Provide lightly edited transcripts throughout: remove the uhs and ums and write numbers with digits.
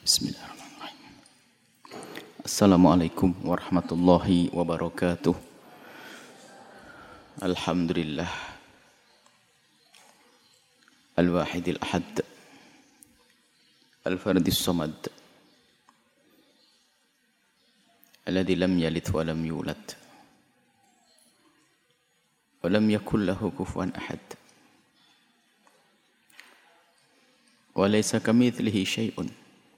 Bismillahirrahmanirrahim. Assalamualaikum warahmatullahi wabarakatuh. Alhamdulillah Al-Wahidil Ahad Al-Fardis Samad Alladhi lam yalid wa lam yulad wa lam yakul lahu kufuwan ahad wa laysa kamithlihi syai'un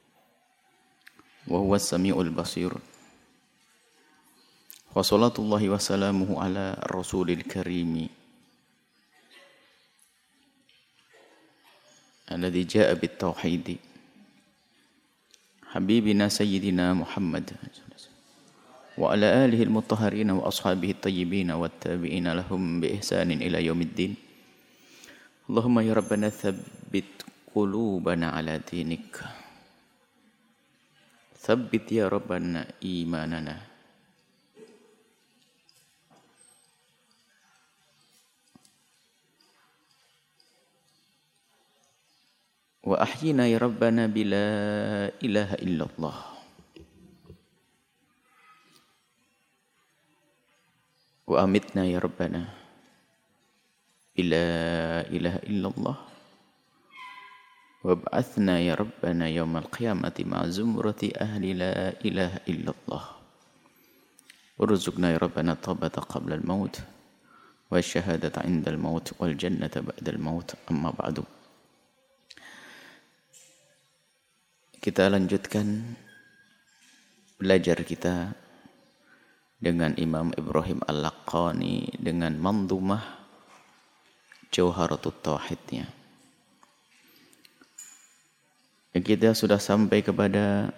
wa huwa as-sami'ul basir. Wa salatullahi wa salamuhu ala rasulil karimi alladhi jaa bit tauhidi habibina sayyidina Muhammad wa ala alihi al-mutahharina wa ashabihi at-tayyibin wa at-tabi'ina lahum bi ihsanin ila yaumiddin. Allahumma ya rabbana thabbit qulubana ala dinik. Thabbit ya rabbana imanana. Wa ahyina ya rabbana bila ilaha illallah. Wa amitna ya rabbana bila ilaha illallah. Wab'athna ya Rabbana yawmal qiyamati ma'a zumrati ahli la ilaha illallah. Warzuqna ya Rabbana taubata qabla al-maut wa syahadata 'inda al-maut wal jannata ba'da al-maut. Amma ba'du. Kita lanjutkan belajar kita dengan Imam Ibrahim Al-Laqani dengan mandumah Jawharatut Tauhidnya. Kita sudah sampai kepada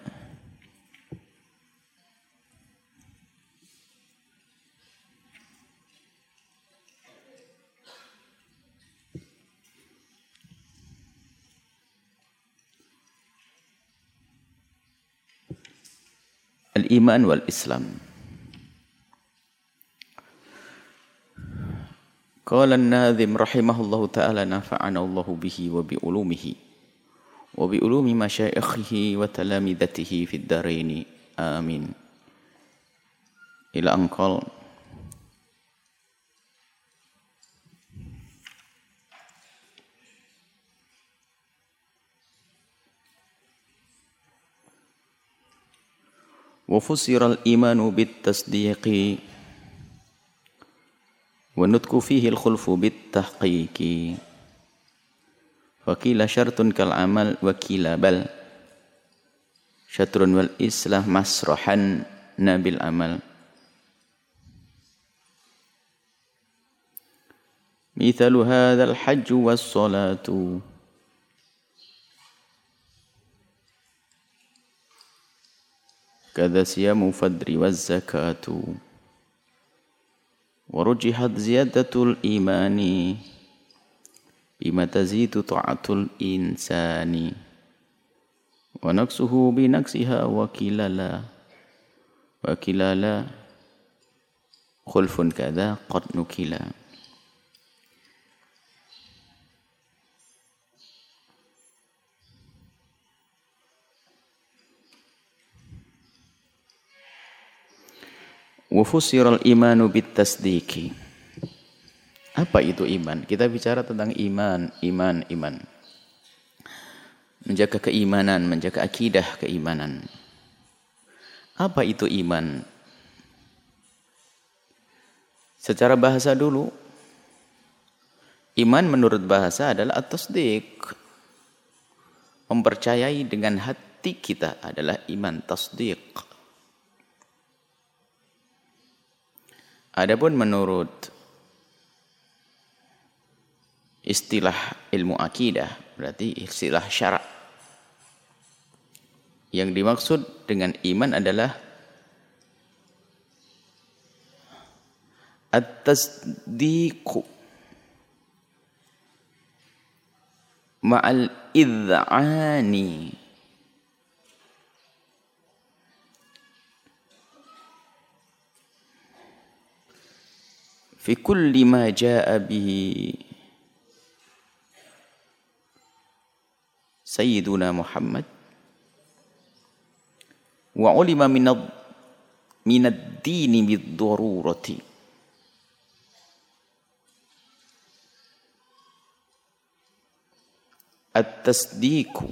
al-iman wal Islam. Qala an-nadhim rahimahullahu ta'ala nafa'ana Allahu bihi wa bi ulumihi wa bi ulumi masyaikhihi wa talamidatihi fid daraini amin. Ila anqal wa fusira al-imanu bit tasdiqi wa nutku fihi al-khulfu bit tahqiqi. Wakila syartun kal amal wakila bal syatrun wal islah masrohan nabil amal. Mithalu hadzal hajju was salatu kadza siyamu fadri waz zakatu wa rujihat ziyadatul imani bima tazidu ta'atul insani wa naqsuhu bi naqsiha wa kilala khulfun kadza qad nukila. Wa fusiral imanu bit tasdiqi. Apa itu iman? Kita bicara tentang iman. Menjaga keimanan, menjaga akidah keimanan. Apa itu iman? Secara bahasa dulu, iman menurut bahasa adalah at-tasdiq. Mempercayai dengan hati kita adalah iman tasdiq. Adapun menurut istilah ilmu akidah, berarti istilah syarak. Yang dimaksud dengan iman adalah at-tasdiqu ma'al idh'ani fi kulli ma jaa'a bihi Sayyiduna Muhammad wa ulima minad dini bid-darurati. At-tasdiqu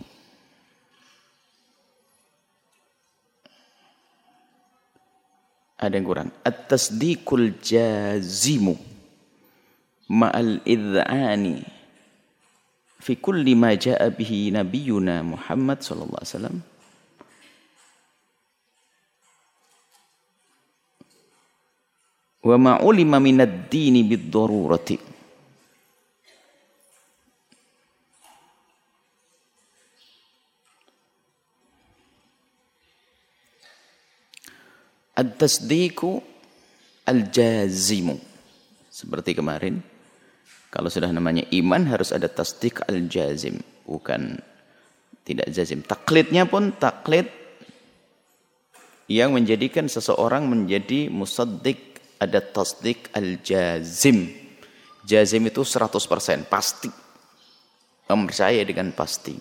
ada yang kurang. At-tasdiqul jazimu ma'al idhani fi kulli ma ja'a bihi nabiyuna Muhammad sallallahu alaihi wasallam wa ma ulima minad dini bid-darurati. At-tasdiqu al-jazimu. Seperti kemarin, kalau sudah namanya iman harus ada tasdiq al-jazim, bukan tidak jazim. Taklidnya pun taklid yang menjadikan seseorang menjadi musaddiq, ada tasdiq al-jazim. Jazim itu 100%, pasti. Mempercayai dengan pasti.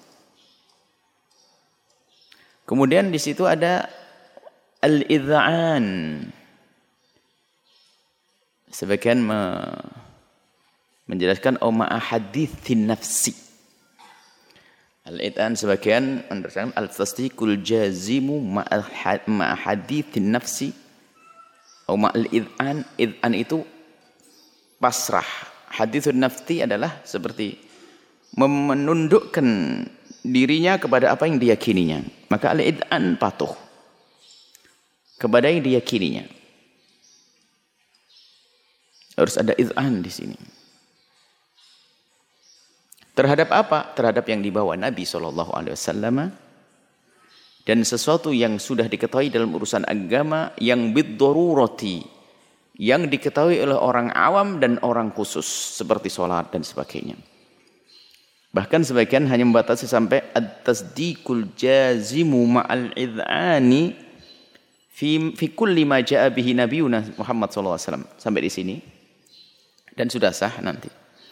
Kemudian di situ ada al-idha'an. Sebagian menjelaskan ma'a hadithin nafsi. Al-idha'an sebagian menerangkan al-tasdiqul jazimu ma'a hadithin nafsi. Ma'al idha'an. Idha'an itu pasrah. Hadithun nafsi adalah seperti menundukkan dirinya kepada apa yang diyakininya. Maka al-idha'an patuh kepada yang diyakininya. Harus ada iz'an di sini. Terhadap apa? Terhadap yang dibawa Nabi SAW. Dan sesuatu yang sudah diketahui dalam urusan agama yang bid-darurati, yang diketahui oleh orang awam dan orang khusus, seperti sholat dan sebagainya. Bahkan sebagian hanya membatasi sampai at-tasdiqul jazimu ma'al iz'ani fi kulli ma ja'a bihi nabiyuna Muhammad sallallahu alaihi wasallam. Sampai di sini. Dan sudah sah nanti.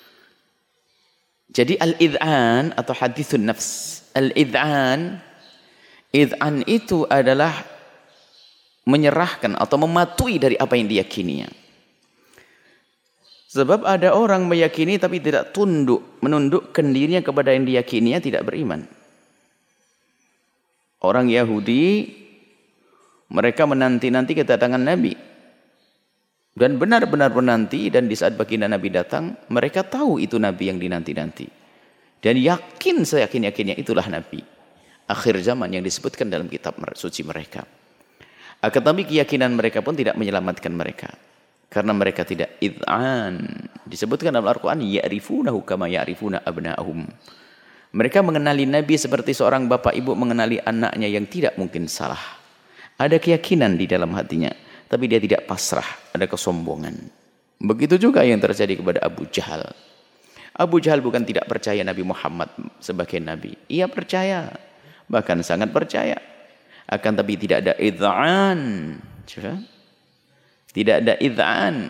Jadi al-id'an atau hadithun nafs. Al-id'an itu adalah menyerahkan atau mematuhi dari apa yang diyakininya. Sebab ada orang meyakini tapi tidak tunduk, menundukkan dirinya kepada yang diyakininya, tidak beriman. Orang Yahudi mereka menanti-nanti kedatangan Nabi. Dan benar-benar menanti, dan di saat baginda Nabi datang, mereka tahu itu Nabi yang dinanti-nanti. Dan yakin, seyakin-yakinnya itulah Nabi. Akhir zaman yang disebutkan dalam kitab suci mereka. Akan tetapi keyakinan mereka pun tidak menyelamatkan mereka. Karena mereka tidak id'an. Disebutkan dalam Al-Quran, ya'rifunahu kama ya'rifuna abna'ahum. Mereka mengenali Nabi seperti seorang bapak ibu mengenali anaknya yang tidak mungkin salah. Ada keyakinan di dalam hatinya, tapi dia tidak pasrah, ada kesombongan. Begitu juga yang terjadi kepada Abu Jahal. Abu Jahal bukan tidak percaya Nabi Muhammad sebagai Nabi. Ia percaya, bahkan sangat percaya. Akan tapi tidak ada idha'an. Tidak ada idha'an.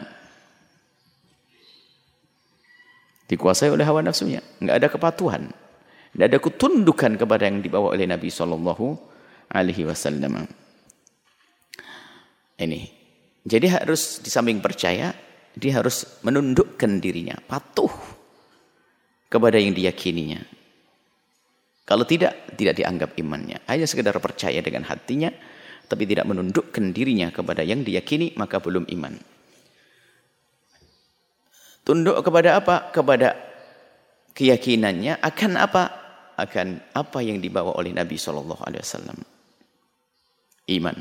Dikuasai oleh hawa nafsunya. Tidak ada kepatuhan. Tidak ada ketundukan kepada yang dibawa oleh Nabi SAW. Ini. Jadi harus di samping percaya, dia harus menundukkan dirinya, patuh kepada yang diyakininya. Kalau tidak dianggap imannya. Hanya sekedar percaya dengan hatinya, tapi tidak menundukkan dirinya kepada yang diyakini, maka belum iman. Tunduk kepada apa? Kepada keyakinannya akan apa? Akan apa yang dibawa oleh Nabi SAW. Iman.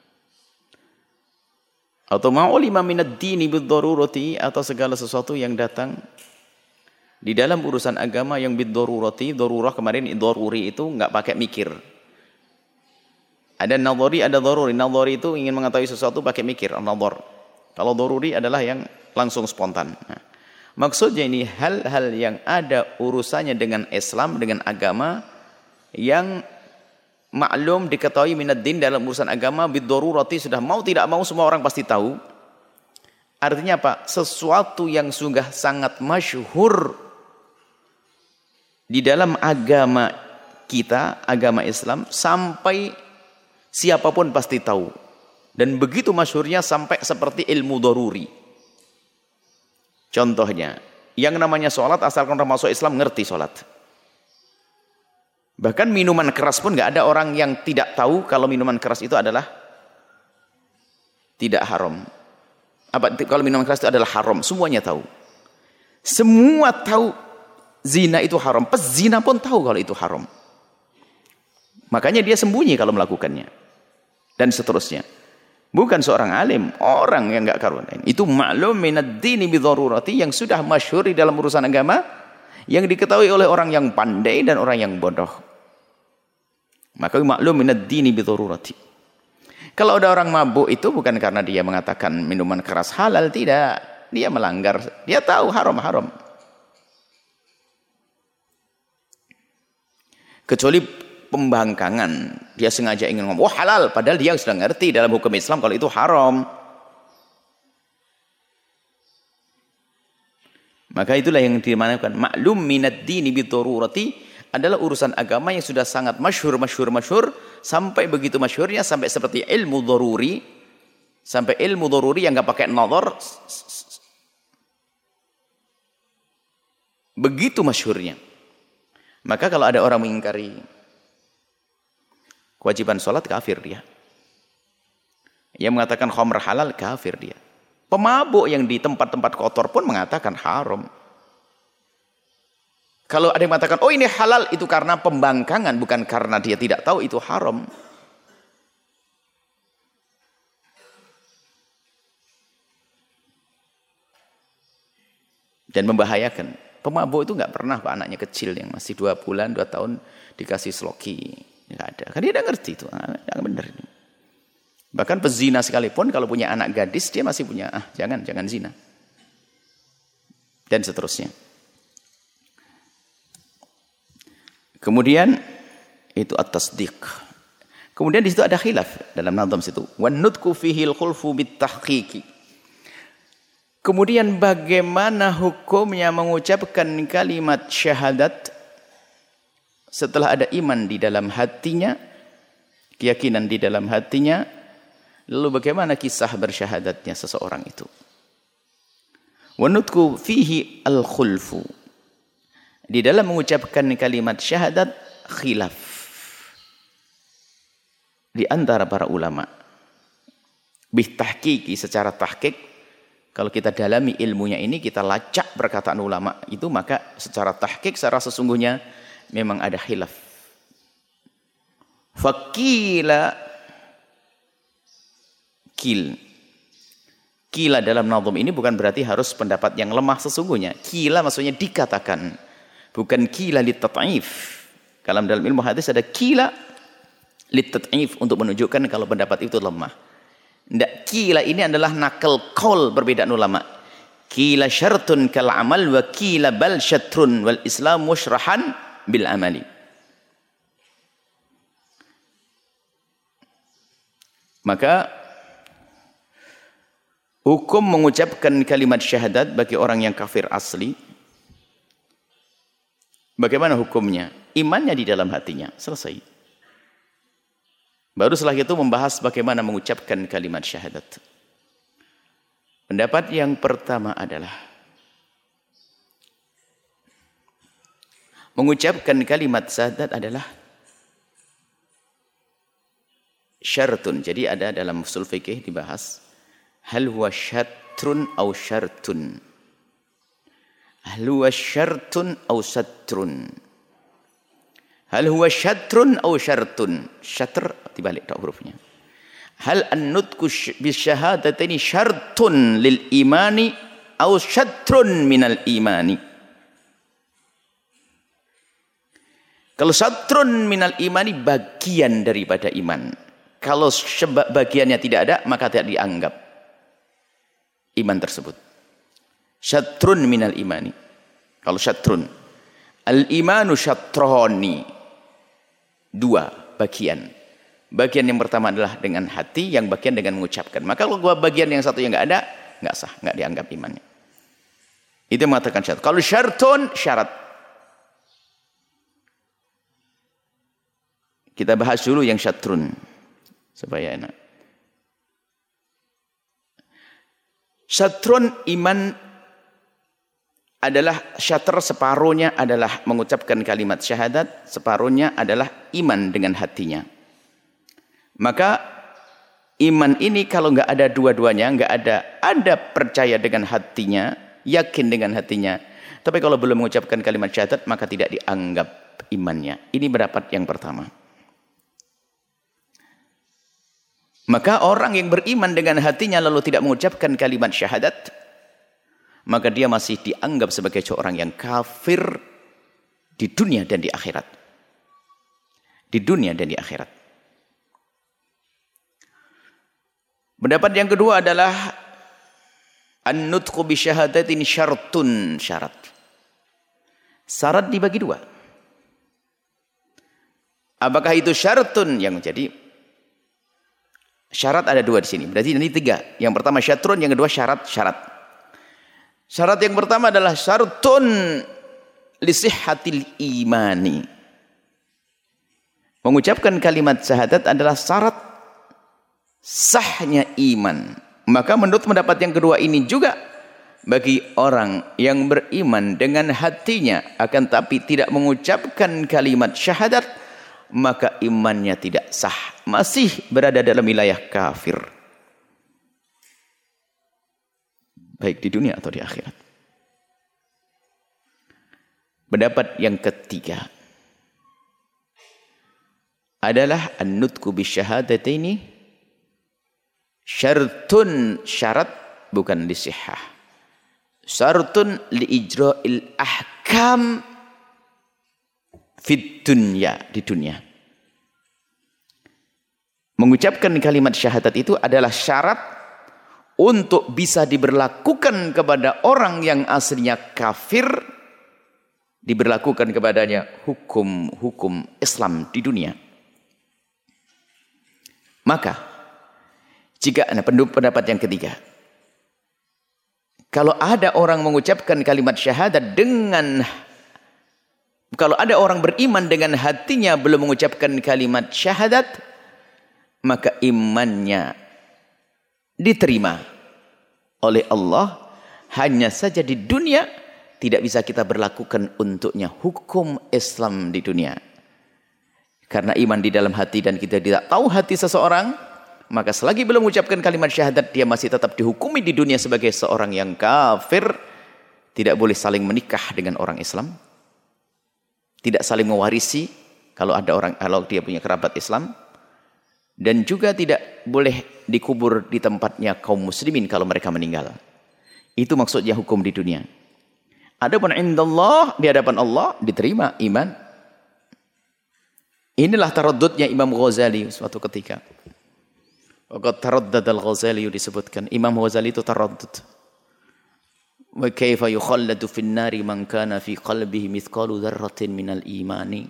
Atau ma'ulima minad dini bid-darurati, atau segala sesuatu yang datang di dalam urusan agama yang bid-darurati. Darurah kemarin, daruri itu enggak pakai mikir. Ada nadhari, ada daruri. Nadhari itu ingin mengetahui sesuatu pakai mikir, nadhar. Kalau daruri adalah yang langsung spontan. Nah, maksudnya ini hal-hal yang ada urusannya dengan Islam, dengan agama, yang maklum diketahui minad din dalam urusan agama bid-darurati, sudah mau tidak mau semua orang pasti tahu. Artinya apa? Sesuatu yang sudah sangat masyhur di dalam agama kita, agama Islam, sampai Siapapun pasti tahu. Dan begitu masyhurnya sampai seperti ilmu daruri. Contohnya, yang namanya sholat, asalkan orang masuk Islam ngerti sholat. Bahkan minuman keras pun nggak ada orang yang tidak tahu kalau minuman keras itu adalah tidak haram. Kalau minuman keras itu adalah haram, semuanya tahu. Semua tahu zina itu haram. Pezina pun tahu kalau itu haram. Makanya dia sembunyi kalau melakukannya. Dan seterusnya. Bukan seorang alim, orang yang enggak karuan. Itu maklum minad dini bidharurati, yang sudah masyhur di dalam urusan agama, yang diketahui oleh orang yang pandai dan orang yang bodoh. Maka maklum minad dini bidharurati. Kalau ada orang mabuk itu bukan karena dia mengatakan minuman keras halal, tidak. Dia melanggar, dia tahu haram-haram. Kecuali pembangkangan, dia sengaja ingin ngomong, wah halal, padahal dia sudah ngerti dalam hukum Islam kalau itu haram. Maka itulah yang dimanakan maklum minad dini bidharurati, adalah urusan agama yang sudah sangat masyhur, sampai begitu masyhurnya, sampai seperti ilmu daruri, sampai ilmu daruri yang nggak pakai nazar, begitu masyhurnya. Maka kalau ada orang mengingkari kewajiban sholat, kafir dia. Yang mengatakan khamr halal, kafir dia. Pemabuk yang di tempat-tempat kotor pun mengatakan haram. Kalau ada yang mengatakan, oh ini halal, itu karena pembangkangan, bukan karena dia tidak tahu itu haram. Dan membahayakan. Pemabuk itu nggak pernah Pak, anaknya kecil yang masih 2 bulan, 2 tahun dikasih sloki. Nggak ada. Kan dia tidak ngerti itu. Yang benar. Bahkan pezina sekalipun kalau punya anak gadis, dia masih punya, jangan zina. Dan seterusnya. Kemudian itu at-tasdiq. Kemudian di situ ada khilaf dalam nazam situ. Wan nutku fihil khulfu bitahqiqi. Kemudian bagaimana hukumnya mengucapkan kalimat syahadat setelah ada iman di dalam hatinya, keyakinan di dalam hatinya, lalu bagaimana kisah bersyahadatnya seseorang itu? Wa nutku fihi al-khulfu. Di dalam mengucapkan kalimat syahadat khilaf di antara para ulama. Bitahqiqi, secara tahqiq, kalau kita dalami ilmunya ini, kita lacak perkataan ulama itu, maka secara tahqiq, secara sesungguhnya memang ada khilaf. Fakila kila dalam nazam ini bukan berarti harus pendapat yang lemah sesungguhnya. Kila maksudnya dikatakan, bukan kila litat'if. Dalam ilmu hadis ada kila litat'if, untuk menunjukkan kalau pendapat itu lemah. Tidak, kila ini adalah nakal qaul perbedaan ulama. Kila syartun kal amal wa kila bal syatrun wal islam musyrahan bil amali. Maka hukum mengucapkan kalimat syahadat bagi orang yang kafir asli, bagaimana hukumnya? Imannya di dalam hatinya, selesai. Baru setelah itu membahas bagaimana mengucapkan kalimat syahadat. Pendapat yang pertama adalah mengucapkan kalimat syahadat adalah syartun. Jadi ada dalam usul fikih dibahas, hal huwa syatrun au syartun. Hal huwa syartun au satrun. Hal huwa syatrun au syartun. Syatr dibalik tak hurufnya. Hal an-nutku bisyahadataini syartun lil imani au syatrun minal imani. Kalau syatrun minal imani, bagian daripada iman. Kalau bagiannya tidak ada, maka tidak dianggap iman tersebut. Syatrun minal imani. Kalau syatrun, al-imanu syatroni, 2 bagian. Bagian yang pertama adalah dengan hati, yang bagian dengan mengucapkan. Maka kalau bagian yang satu yang nggak ada, nggak sah, nggak dianggap imannya. Itu yang mengatakan syarat. Kalau syartun, syarat. Kita bahas dulu yang syatrun. supaya enak. Syatrun iman adalah syatr, separuhnya adalah mengucapkan kalimat syahadat, separuhnya adalah iman dengan hatinya. Maka iman ini kalau nggak ada dua-duanya, nggak ada percaya dengan hatinya, yakin dengan hatinya. Tapi kalau belum mengucapkan kalimat syahadat, maka tidak dianggap imannya. Ini pendapat yang pertama. Maka orang yang beriman dengan hatinya lalu tidak mengucapkan kalimat syahadat, maka dia masih dianggap sebagai seorang yang kafir di dunia dan di akhirat. Di dunia dan di akhirat. Pendapat yang kedua adalah an-nutqu bi syahadatin syartun, syarat. Syarat dibagi dua. Apakah itu syartun yang menjadi syarat? Ada dua di sini. Berarti ini tiga. Yang pertama syatrun, yang kedua syarat. Syarat yang pertama adalah syartun li sihhatil imani. Mengucapkan kalimat syahadat adalah syarat sahnya iman. Maka menurut pendapat yang kedua ini juga bagi orang yang beriman dengan hatinya akan tapi tidak mengucapkan kalimat syahadat, maka imannya tidak sah, masih berada dalam wilayah kafir, baik di dunia atau di akhirat. Pendapat yang ketiga adalah an-nutqu bisyahadataini syartun, syarat bukan lisihhah, syartun li ijra'il ahkam fid dunya, di dunia. Mengucapkan kalimat syahadat itu adalah syarat untuk bisa diberlakukan kepada orang yang aslinya kafir, diberlakukan kepadanya hukum Islam di dunia. Maka jika pendapat yang ketiga, kalau ada orang mengucapkan kalimat syahadat kalau ada orang beriman dengan hatinya belum mengucapkan kalimat syahadat, maka imannya diterima oleh Allah, hanya saja di dunia tidak bisa kita berlakukan untuknya hukum Islam di dunia. Karena iman di dalam hati dan kita tidak tahu hati seseorang, maka selagi belum mengucapkan kalimat syahadat, dia masih tetap dihukumi di dunia sebagai seorang yang kafir. Tidak boleh saling menikah dengan orang Islam, tidak saling mewarisi kalau dia punya kerabat Islam, dan juga tidak boleh dikubur di tempatnya kaum muslimin kalau mereka meninggal. Itu maksudnya hukum di dunia. Adapun indallah, di hadapan Allah diterima iman. Inilah taraddudnya Imam Ghazali suatu ketika. Waqad taraddad al-Ghazali, disebutkan Imam Ghazali itu taraddud. Wa kaifa yukhalladu fin nari man kana fi qalbihi mithqalu dzarratin minal imani.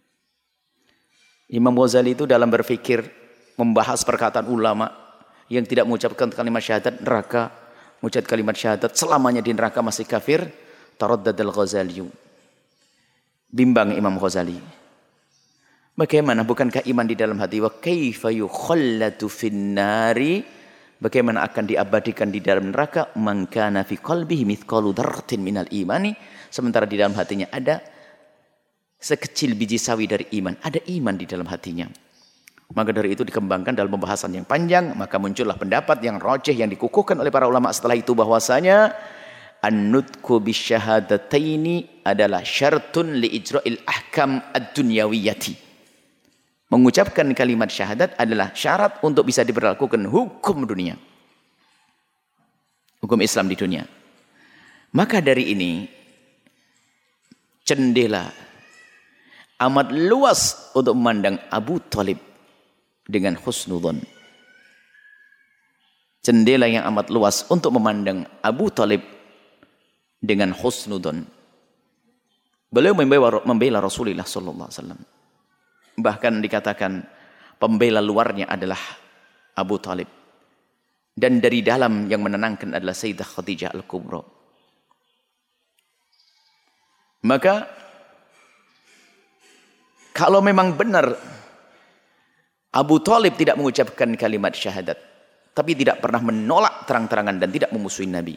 Imam Ghazali itu dalam berfikir membahas perkataan ulama yang tidak mengucapkan kalimat syahadat neraka, mengucapkan kalimat syahadat selamanya di neraka masih kafir. Taraddad al-Ghazali. Bimbang Imam Ghazali. Bagaimana, bukankah iman di dalam hati? Wa kaifa yukhalladu fin nari, bagaimana akan diabadikan di dalam neraka man kana fi qalbihi mithqalu dzarratin minal imani, sementara di dalam hatinya ada sekecil biji sawi dari iman, ada iman di dalam hatinya. Maka dari itu dikembangkan dalam pembahasan yang panjang, maka muncullah pendapat yang rajih yang dikukuhkan oleh para ulama setelah itu bahwasanya an-nutqu bisyahadataini adalah syartun li ijra'il ahkam ad-dunyawiyati. Mengucapkan kalimat syahadat adalah syarat untuk bisa diberlakukan hukum dunia, hukum Islam di dunia. Maka dari ini jendela amat luas untuk memandang Abu Thalib dengan husnudzon. Jendela yang amat luas untuk memandang Abu Thalib dengan husnudzon. Beliau membela Rasulullah sallallahu alaihi wasallam. Bahkan dikatakan pembela luarnya adalah Abu Thalib, dan dari dalam yang menenangkan adalah Sayyidah Khadijah Al-Kubra. Maka kalau memang benar Abu Thalib tidak mengucapkan kalimat syahadat, tapi tidak pernah menolak terang-terangan dan tidak memusuhi Nabi.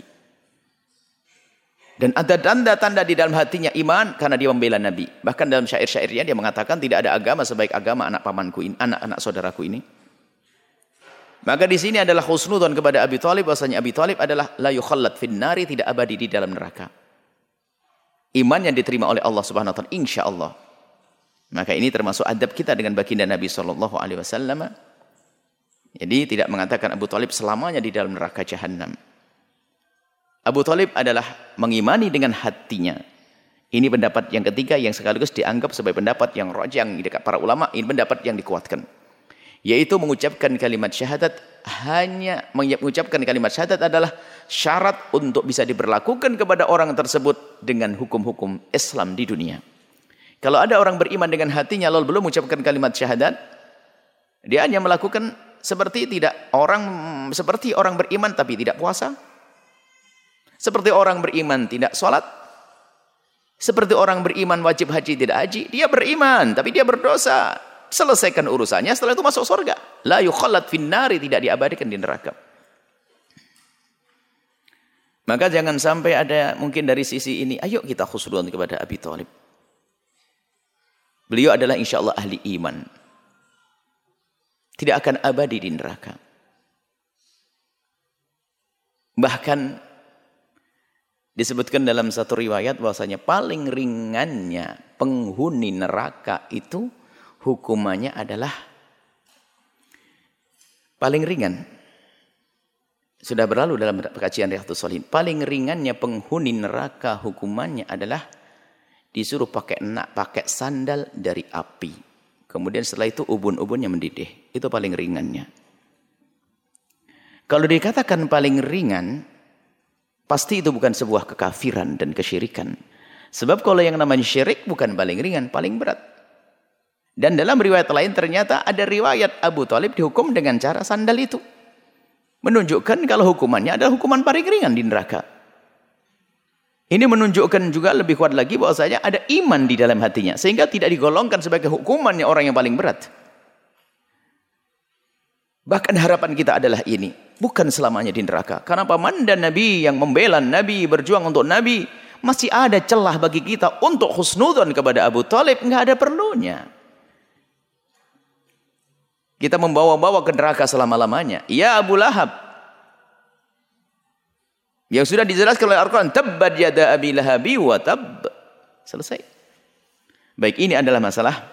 Dan ada tanda-tanda di dalam hatinya iman karena dia membela Nabi. Bahkan dalam syair-syairnya dia mengatakan tidak ada agama sebaik agama anak pamanku ini, anak-anak saudaraku ini. Maka di sini adalah husnudzon kepada Abi Thalib, bahwasanya Abi Thalib adalah la yukhallad fin nari, tidak abadi di dalam neraka. Iman yang diterima oleh Allah Subhanahu wa taala insyaallah. Maka ini termasuk adab kita dengan baginda Nabi sallallahu alaihi wasallam. Jadi tidak mengatakan Abu Thalib selamanya di dalam neraka jahanam. Abu Thalib adalah mengimani dengan hatinya. Ini pendapat yang ketiga yang sekaligus dianggap sebagai pendapat yang rajih di dekat para ulama, ini pendapat yang dikuatkan. Yaitu mengucapkan kalimat syahadat, hanya mengucapkan kalimat syahadat adalah syarat untuk bisa diberlakukan kepada orang tersebut dengan hukum-hukum Islam di dunia. Kalau ada orang beriman dengan hatinya lalu belum mengucapkan kalimat syahadat, dia hanya melakukan seperti orang beriman tapi tidak puasa, seperti orang beriman tidak sholat, seperti orang beriman wajib haji tidak haji. Dia beriman tapi dia berdosa. Selesaikan urusannya, setelah itu masuk surga. La yukhallad fin nari, tidak diabadikan di neraka. Maka jangan sampai ada mungkin dari sisi ini, ayo kita husnudzon kepada Abi Thalib. Beliau adalah insyaallah ahli iman. Tidak akan abadi di neraka. Bahkan disebutkan dalam satu riwayat bahwasanya paling ringannya penghuni neraka itu hukumannya adalah paling ringan. Sudah berlalu dalam kajian Riyadhus Shalihin. Paling ringannya penghuni neraka hukumannya adalah disuruh pakai sandal dari api. Kemudian setelah itu ubun-ubunnya mendidih. Itu paling ringannya. Kalau dikatakan paling ringan, pasti itu bukan sebuah kekafiran dan kesyirikan. Sebab kalau yang namanya syirik bukan paling ringan, paling berat. Dan dalam riwayat lain ternyata ada riwayat Abu Thalib dihukum dengan cara sandal itu. Menunjukkan kalau hukumannya adalah hukuman paling ringan di neraka. Ini menunjukkan juga lebih kuat lagi bahwasanya ada iman di dalam hatinya. Sehingga tidak digolongkan sebagai hukumannya orang yang paling berat. Bahkan harapan kita adalah ini. Bukan selamanya di neraka. Karena paman dan Nabi yang membela Nabi, berjuang untuk Nabi. Masih ada celah bagi kita untuk husnudzon kepada Abu Thalib. Enggak ada perlunya. Kita membawa-bawa ke neraka selama-lamanya. Ya Abu Lahab. Yang sudah dijelaskan oleh Al-Quran. Tabbat yada Abi Lahabi wa tab. Selesai. Baik, ini adalah masalah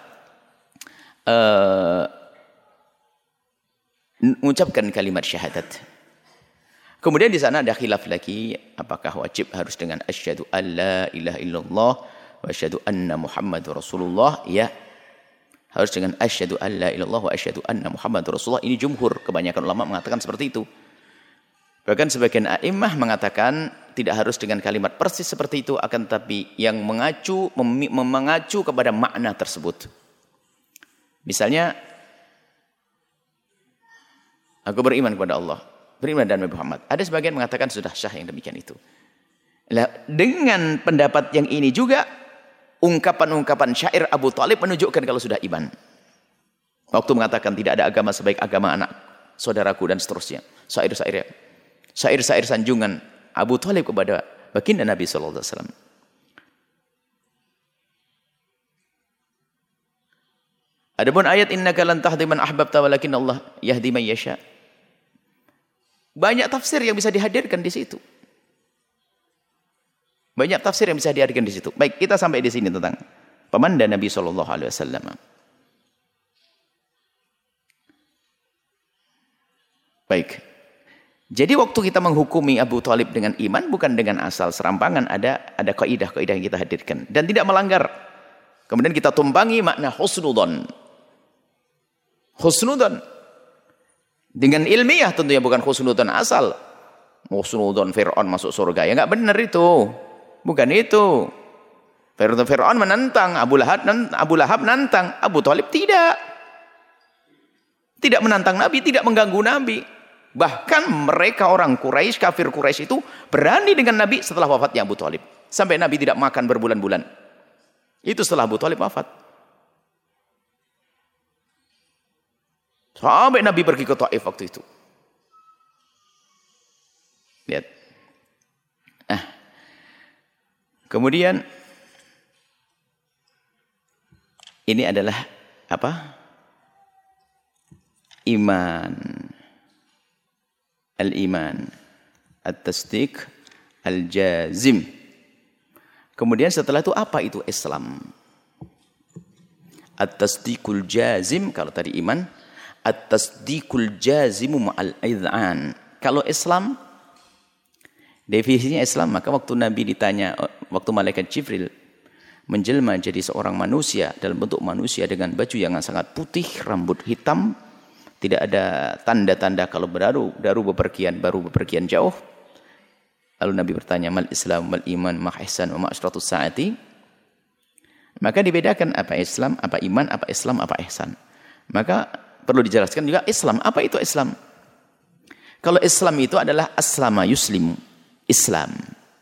mengucapkan kalimat syahadat. Kemudian di sana ada khilaf lagi. Apakah wajib harus dengan asyhadu an la ilaha illallah wa asyhadu anna Muhammadur Rasulullah. Ya. Harus dengan asyhadu an la ilaha illallah wa asyhadu anna Muhammadur Rasulullah. Ini jumhur, kebanyakan ulama mengatakan seperti itu. Bahkan sebagian a'immah mengatakan tidak harus dengan kalimat persis seperti itu, akan tapi yang mengacu kepada makna tersebut. Misalnya, aku beriman kepada Allah, beriman dan Nabi Muhammad. Ada sebagian mengatakan sudah syah yang demikian itu. Nah, dengan pendapat yang ini juga ungkapan-ungkapan syair Abu Thalib menunjukkan kalau sudah iman. Waktu mengatakan tidak ada agama sebaik agama anak saudaraku dan seterusnya. Syair-syair sanjungan Abu Thalib kepada baginda Nabi sallallahu alaihi wasallam. Adapun ayat innaka lan tahdi man ahbabta walakin Allah yahdi man yasha. Banyak tafsir yang bisa dihadirkan di situ. Banyak tafsir yang bisa dihadirkan di situ. Baik, kita sampai di sini tentang pemanda Nabi sallallahu alaihi wasallam. Baik. Jadi waktu kita menghukumi Abu Thalib dengan iman bukan dengan asal serampangan, ada kaidah-kaidah yang kita hadirkan dan tidak melanggar. Kemudian kita tumpangi makna husnudzon. Husnudzon dengan ilmiah tentunya, bukan husnudzon asal. Husnudzon Fir'aun masuk surga, ya enggak benar itu. Bukan itu. Fir'aun menantang, Abu Lahab nantang, Abu Thalib tidak. Tidak menantang Nabi, tidak mengganggu Nabi. Bahkan mereka orang Quraisy, kafir Quraisy itu berani dengan Nabi setelah wafatnya Abu Thalib. Sampai Nabi tidak makan berbulan-bulan. Itu setelah Abu Thalib wafat. Sampai Nabi pergi ke Taif waktu itu. Lihat. Kemudian ini adalah apa? Iman. Al-iman. At-tasdiq al-jazim. Kemudian setelah itu apa itu Islam? At-tasdiqul jazim, kalau tadi iman, at-tasdiqul jazimu ma'al idhan. Kalau Islam, definisinya Islam, maka waktu Nabi ditanya, waktu malaikat Jibril menjelma jadi seorang manusia dalam bentuk manusia dengan baju yang sangat putih, rambut hitam, tidak ada tanda-tanda kalau baru bepergian jauh. Lalu Nabi bertanya, mal Islam, mal iman, ma ihsan, wa ma asratus saati. Maka dibedakan apa Islam, apa iman, apa Islam, apa ihsan. Maka perlu dijelaskan juga Islam. Apa itu Islam? Kalau Islam itu adalah aslama yuslimu. Islam.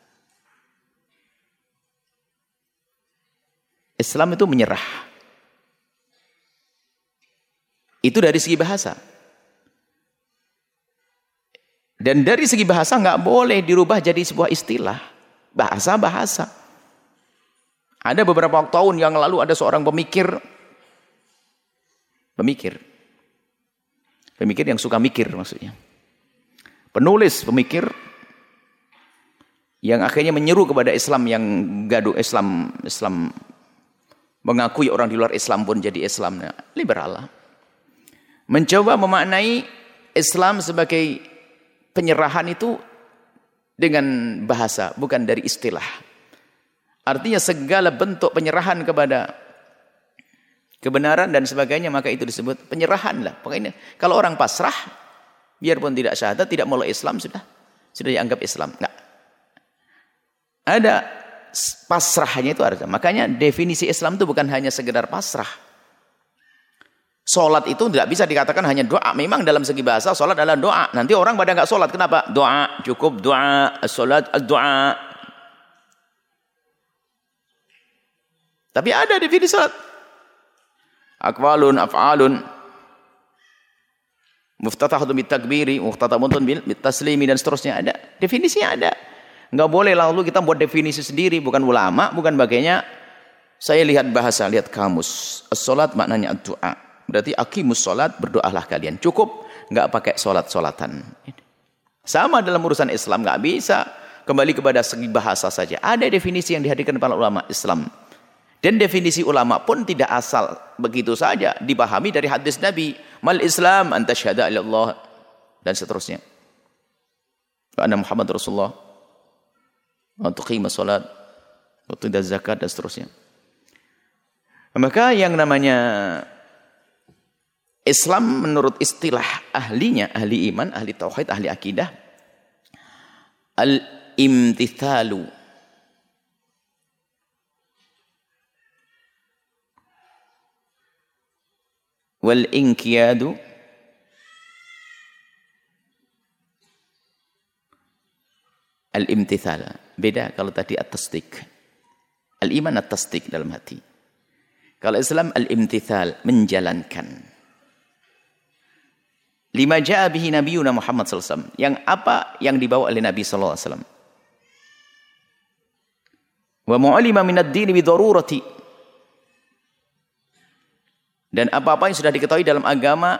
Islam itu menyerah. Itu dari segi bahasa. Dan dari segi bahasa nggak boleh dirubah jadi sebuah istilah. Bahasa. Ada beberapa tahun yang lalu ada seorang pemikir yang suka mikir maksudnya. Penulis, pemikir yang akhirnya menyeru kepada Islam yang gaduh Islam mengakui orang di luar Islam pun jadi Islam liberal. Mencoba memaknai Islam sebagai penyerahan itu dengan bahasa, bukan dari istilah. Artinya segala bentuk penyerahan kepada kebenaran dan sebagainya, maka itu disebut penyerahan lah. Pokoknya kalau orang pasrah, biarpun tidak syahadat, tidak meluk Islam, sudah dianggap Islam. Enggak. Ada pasrahnya itu ada. Makanya definisi Islam itu bukan hanya sekedar pasrah. Solat itu tidak bisa dikatakan hanya doa. Memang dalam segi bahasa solat adalah doa. Nanti orang pada enggak solat. Kenapa? Doa, cukup doa, solat, doa. Tapi ada definisi salat. Aqwalun, af'alun. Muftatahatun bitakbiri, muftatahatun bitaslimi dan seterusnya ada. Definisinya ada. Enggak boleh lalu kita buat definisi sendiri, bukan ulama, bukan bagainya saya lihat bahasa, lihat kamus. As-salat maknanya doa. Berarti aqimus salat, berdoalah kalian. Cukup enggak pakai salat-salatan. Sama dalam urusan Islam, enggak bisa kembali kepada segi bahasa saja. Ada definisi yang dihadirkan para ulama Islam. Dan definisi ulama pun tidak asal begitu saja, dipahami dari hadis Nabi, mal Islam anta syahada ilallah dan seterusnya. Wa anna Muhammad Rasulullah, wa tuqima salat, wa tu'ti zakat dan seterusnya. Maka yang namanya Islam menurut istilah ahlinya, ahli iman, ahli tauhid, ahli akidah, al-imtithalu, wal-inqiyadu al-imtithal. Beda kalau tadi at-tasdiq. Al-iman at-tasdiq dalam hati. Kalau Islam al-imtithal, menjalankan. Lima ja'a bihi nabiyuna Muhammad sallallahu alaihi wasallam. Yang apa yang dibawa oleh Nabi sallallahu alaihi wasallam. Wa mu'alima minad dini bi darurati. Dan apa-apa yang sudah diketahui dalam agama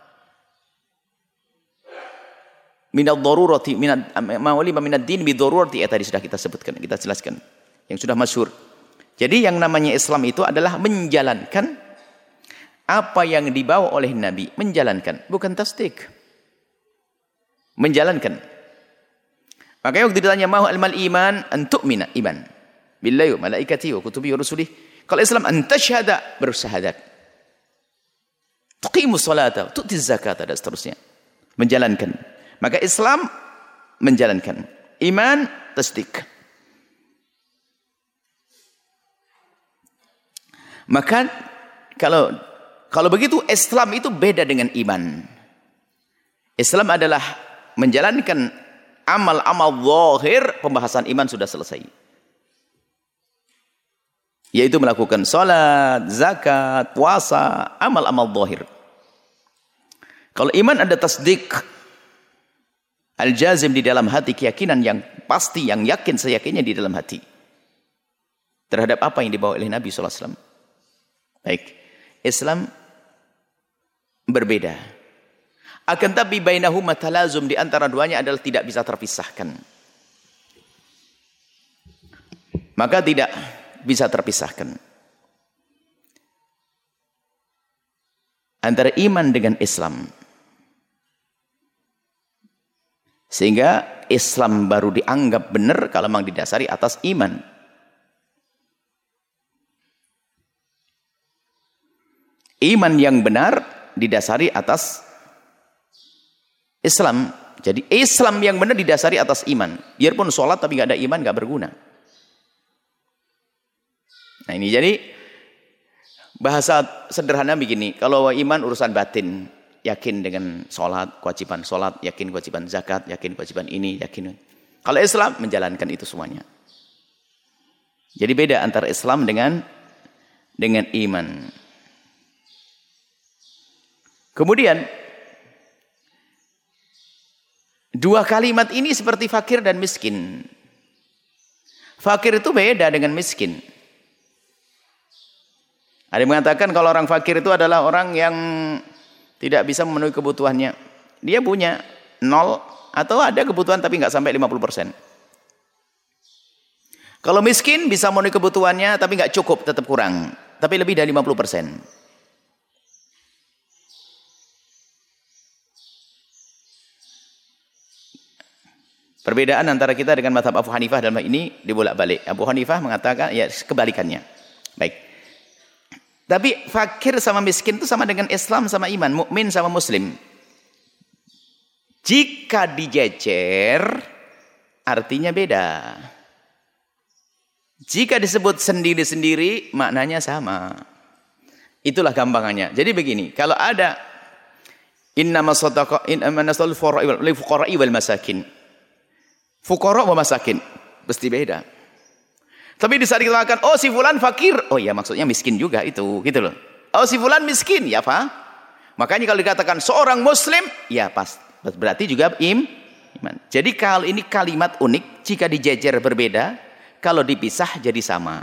minad darurati, ma'ulima minad din bi darurati, tadi sudah kita sebutkan, kita jelaskan, yang sudah masyhur. Jadi yang namanya Islam itu adalah menjalankan apa yang dibawa oleh Nabi, menjalankan, bukan tasdik. Menjalankan. Makanya waktu ditanya ma al iman, an tu'mina, iman billahi wa malaikatihi wa kutubihi wa rusulihi. Kalau Islam an tasyhada, bersyahadat. Tuqimus salata, tu'ti zakata dan seterusnya. Menjalankan. Maka Islam menjalankan. Iman tasdik. Maka kalau begitu Islam itu beda dengan iman. Islam adalah menjalankan amal-amal zahir, pembahasan iman sudah selesai. Yaitu melakukan salat, zakat, puasa, amal-amal zahir. Kalau iman ada tasdik al-jazim di dalam hati, keyakinan yang pasti, yang yakin seyakinnya di dalam hati terhadap apa yang dibawa oleh Nabi SAW. Baik, Islam berbeda. Akan tapi bainahuma talazum, di antara duanya adalah tidak bisa terpisahkan. Maka tidak bisa terpisahkan antara iman dengan Islam. Sehingga Islam baru dianggap benar kalau memang didasari atas iman. Iman yang benar didasari atas Islam. Jadi Islam yang benar didasari atas iman. Biarpun sholat tapi nggak ada iman nggak berguna. Nah ini jadi bahasa sederhana begini. Kalau iman urusan batin, yakin dengan sholat, kewajiban sholat, yakin kewajiban zakat, yakin kewajiban ini, yakin. Kalau Islam menjalankan itu semuanya. Jadi beda antara Islam dengan iman. Kemudian dua kalimat ini seperti fakir dan miskin. Fakir itu beda dengan miskin. Ada yang mengatakan kalau orang fakir itu adalah orang yang tidak bisa memenuhi kebutuhannya. Dia punya 0 atau ada kebutuhan tapi nggak sampai 50%. Kalau miskin bisa memenuhi kebutuhannya tapi nggak cukup, tetap kurang. Tapi lebih dari 50%. Perbedaan antara kita dengan mazhab Abu Hanifah dalam hal ini dibolak-balik. Abu Hanifah mengatakan ya kebalikannya. Baik. Tapi fakir sama miskin itu sama dengan Islam sama iman, mukmin sama muslim. Jika dijejer artinya beda. Jika disebut sendiri-sendiri maknanya sama. Itulah gampangannya. Jadi begini, kalau ada innamas shadaqah innamas fuqara'i wal masakin. Fuqara wa masakin pasti beda. Tapi di saat kita katakan, oh si fulan fakir, oh ya maksudnya miskin juga itu, gitu loh. Oh si fulan miskin, ya Pak. Makanya kalau dikatakan seorang muslim, ya pas berarti juga iman. Jadi kalau ini kalimat unik, jika dijejer berbeda, kalau dipisah jadi sama.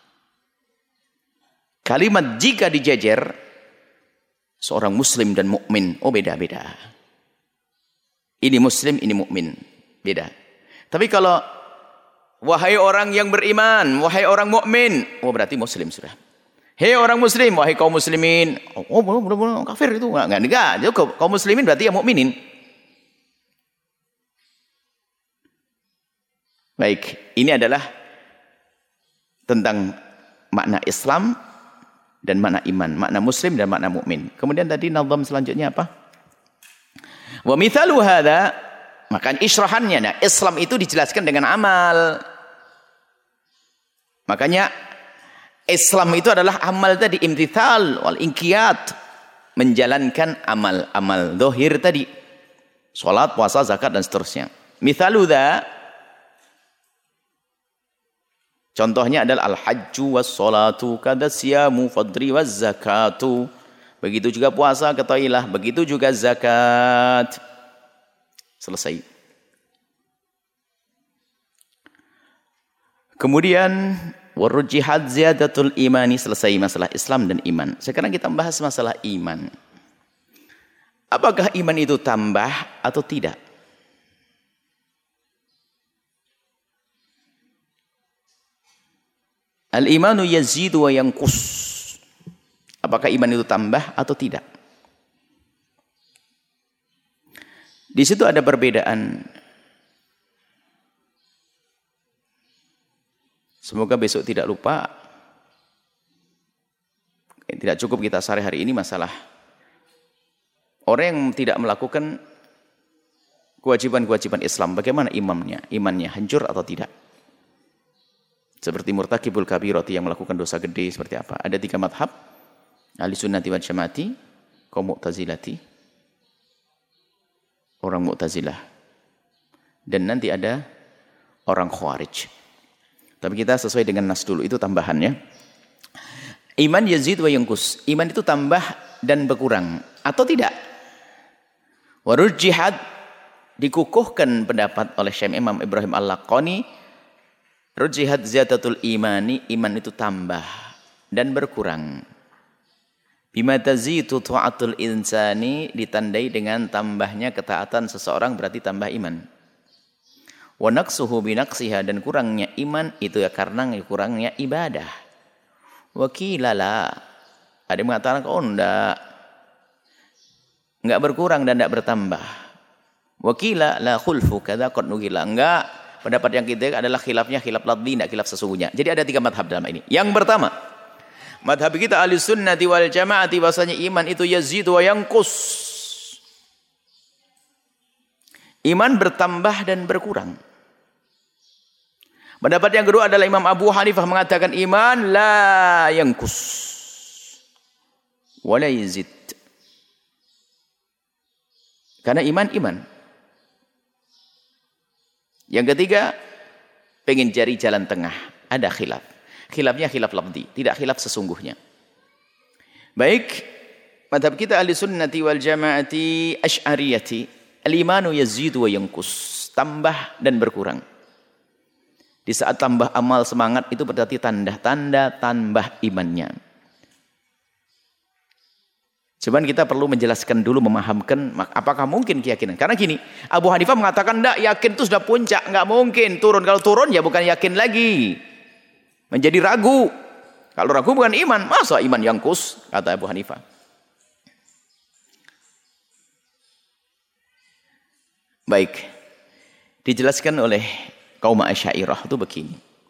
Kalimat jika dijejer, seorang muslim dan mukmin, oh beda-beda. Ini muslim, ini mukmin, beda. Tapi kalau wahai orang yang beriman, wahai orang mukmin, oh berarti muslim sudah. Hei orang muslim, wahai kaum muslimin, oh belum kafir itu enggak. Jadi kaum muslimin berarti ya mukminin. Baik, ini adalah tentang makna Islam dan makna iman, makna muslim dan makna mukmin. Kemudian tadi nazam selanjutnya apa? Wa mithalu hadza, maka isyrahannya, nah Islam itu dijelaskan dengan amal. Makanya Islam itu adalah amal tadi, imtithal wal inqiyat, menjalankan amal-amal zahir tadi. Salat, puasa, zakat dan seterusnya. Mithalu dza, contohnya adalah al-hajju was-salatu kadasyamu fadri waz-zakatu. Begitu juga puasa, ketahuilah, begitu juga zakat. Selesai. Kemudian warujihad ziyadatul imani, selesai masalah Islam dan iman. Sekarang kita membahas masalah iman. Apakah iman itu tambah atau tidak? Al-imanu yazidu wa yanqus. Apakah iman itu tambah atau tidak? Di situ ada perbedaan. Semoga besok tidak lupa. Tidak cukup kita sehari-hari ini masalah orang yang tidak melakukan kewajiban-kewajiban Islam. Bagaimana imannya hancur atau tidak? Seperti murtakibul kabirati yang melakukan dosa gede seperti apa? Ada 3 madhab. Ahli sunnati wal jamaati, kaum mu'tazilati, orang mu'tazilah. Dan nanti ada orang khawarij. Tapi kita sesuai dengan nas dulu, itu tambahannya. Iman yazid wa yanqus. Iman itu tambah dan berkurang atau tidak? Warujjihat, dikukuhkan pendapat oleh Syekh Imam Ibrahim Al-Laqani, rujjihat ziyadatul imani, iman itu tambah dan berkurang. Bima tazidu ta'atul insani, ditandai dengan tambahnya ketaatan seseorang berarti tambah iman. Wa naqsuhu binaqsiha, dan kurangnya iman itu ya karena kurangnya ibadah. Wa qilala, ada yang mengatakan enggak berkurang dan enggak bertambah. Wa qila la khulfu kadza qad nugila, enggak, pendapat yang kita adalah khilafnya khilaf ladhi, enggak khilaf sesungguhnya. Jadi ada 3 madhab dalam ini. Yang pertama, madhab kita Ahlussunnati wal Jamaati, bahwasanya iman itu yazidu wa yanqus. Iman bertambah dan berkurang. Pendapat yang kedua adalah Imam Abu Hanifah mengatakan iman la yanqus wa la yazid. Karena iman. Yang ketiga, pengen cari jalan tengah, ada khilaf. Khilafnya khilaf lafzi, tidak khilaf sesungguhnya. Baik, madhab kita Ahlussunnati wal Jamaati Asy'ariyati, al-imanu yazidu wa yanqus, tambah dan berkurang. Di saat tambah amal semangat itu berarti tanda-tanda tambah imannya. Cuman kita perlu menjelaskan dulu, memahamkan apakah mungkin keyakinan. Karena gini, Abu Hanifah mengatakan enggak, yakin itu sudah puncak, enggak mungkin turun. Kalau turun ya bukan yakin lagi, menjadi ragu. Kalau ragu bukan iman, masa iman yanqus, kata Abu Hanifah. Baik, dijelaskan oleh kaum Asy'ariyah itu begini.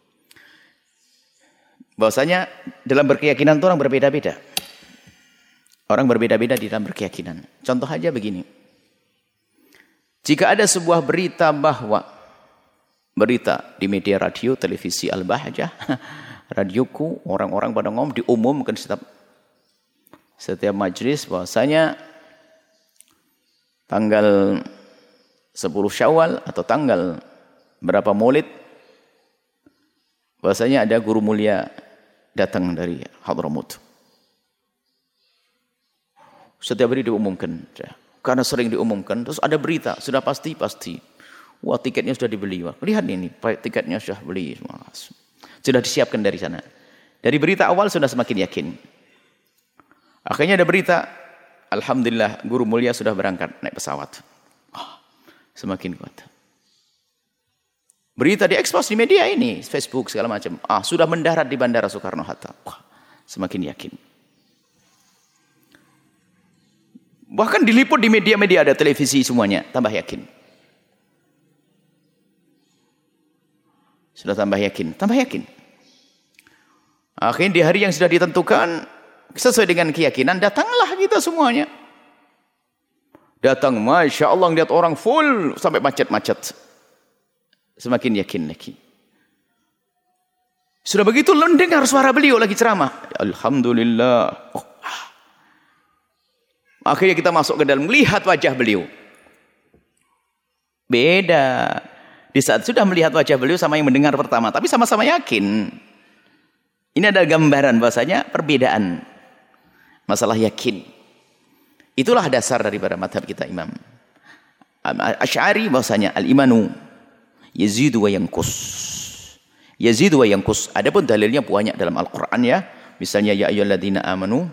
Bahwasanya dalam berkeyakinan itu orang berbeda-beda. Orang berbeda-beda di dalam berkeyakinan. Contoh aja begini. Jika ada sebuah berita bahwa berita di media radio, televisi Al-Bahjah, radioku, orang-orang pada ngomong, diumumkan setiap majelis bahwasanya tanggal 10 Syawal atau tanggal berapa Maulid, bahwasanya ada guru mulia datang dari Hadramut. Setiap hari diumumkan, karena sering diumumkan, terus ada berita, sudah pasti. Wah, tiketnya sudah dibeli. Wah, lihat ini, tiketnya sudah beli, sudah disiapkan dari sana. Dari berita awal sudah semakin yakin. Akhirnya ada berita, alhamdulillah guru mulia sudah berangkat naik pesawat. Semakin kuat. Berita diekspos di media ini, Facebook segala macam. Sudah mendarat di Bandara Soekarno-Hatta. Semakin yakin. Bahkan diliput di media-media, ada televisi semuanya, tambah yakin. Sudah tambah yakin. Akhirnya di hari yang sudah ditentukan, sesuai dengan keyakinan, datanglah kita semuanya. Datang, Masya Allah, lihat orang full, sampai macet-macet. Semakin yakin lagi. Sudah begitu, dengar suara beliau lagi ceramah. Alhamdulillah. Akhirnya kita masuk ke dalam, melihat wajah beliau. Beda. Di saat sudah melihat wajah beliau sama yang mendengar pertama, tapi sama-sama yakin. Ini adalah gambaran bahasanya perbedaan. Masalah yakin. Itulah dasar daripada madhab kita Imam Asy'ari, bahasanya al-imanu yazidu wa yanqus. Yazidu wa yanqus. Adapun dalilnya banyak dalam Al-Qur'an ya. Misalnya ya ayyuhalladzina amanu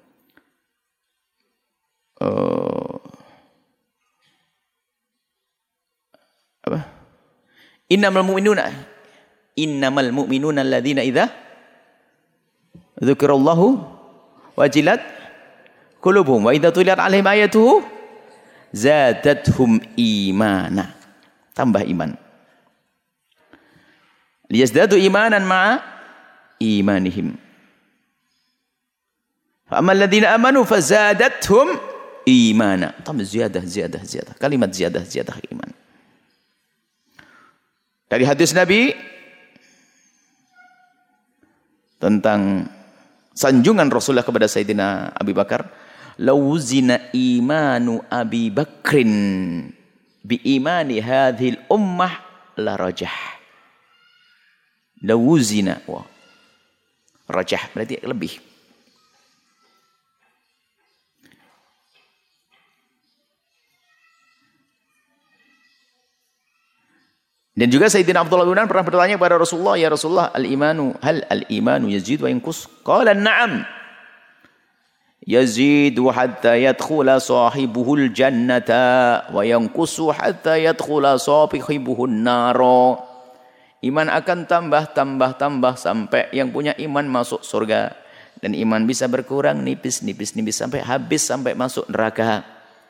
Innamal mu'minuna alladzina idza dzukirallahu wajilat qulubuhum wa idza tuliyat 'alaihim ayatuhu zadatuhum imana. Tambah iman. Liyazdadu imanan ma'a imanihim. Fa ammal ladzina amanu fazadathum imana. Tambah ziyadah. Kalimat ziyadah iman. Dari hadis Nabi tentang sanjungan Rasulullah kepada Sayyidina Abu Bakar, lawzina imanu Abi Bakrin bi imani hadhil ummah la rajah. Lawzina, rajah berarti lebih. Dan juga Sayyidina Abdullah bin Umar pernah bertanya kepada Rasulullah, "Ya Rasulullah, hal al-imanu yazid wa yanqus?" Qala, "Na'am. Yazidu hatta yadkhula sahibuhul jannata wa yanqusu hatta yadkhula sahibuhun naro." Iman akan tambah sampai yang punya iman masuk surga, dan iman bisa berkurang nipis sampai habis, sampai masuk neraka.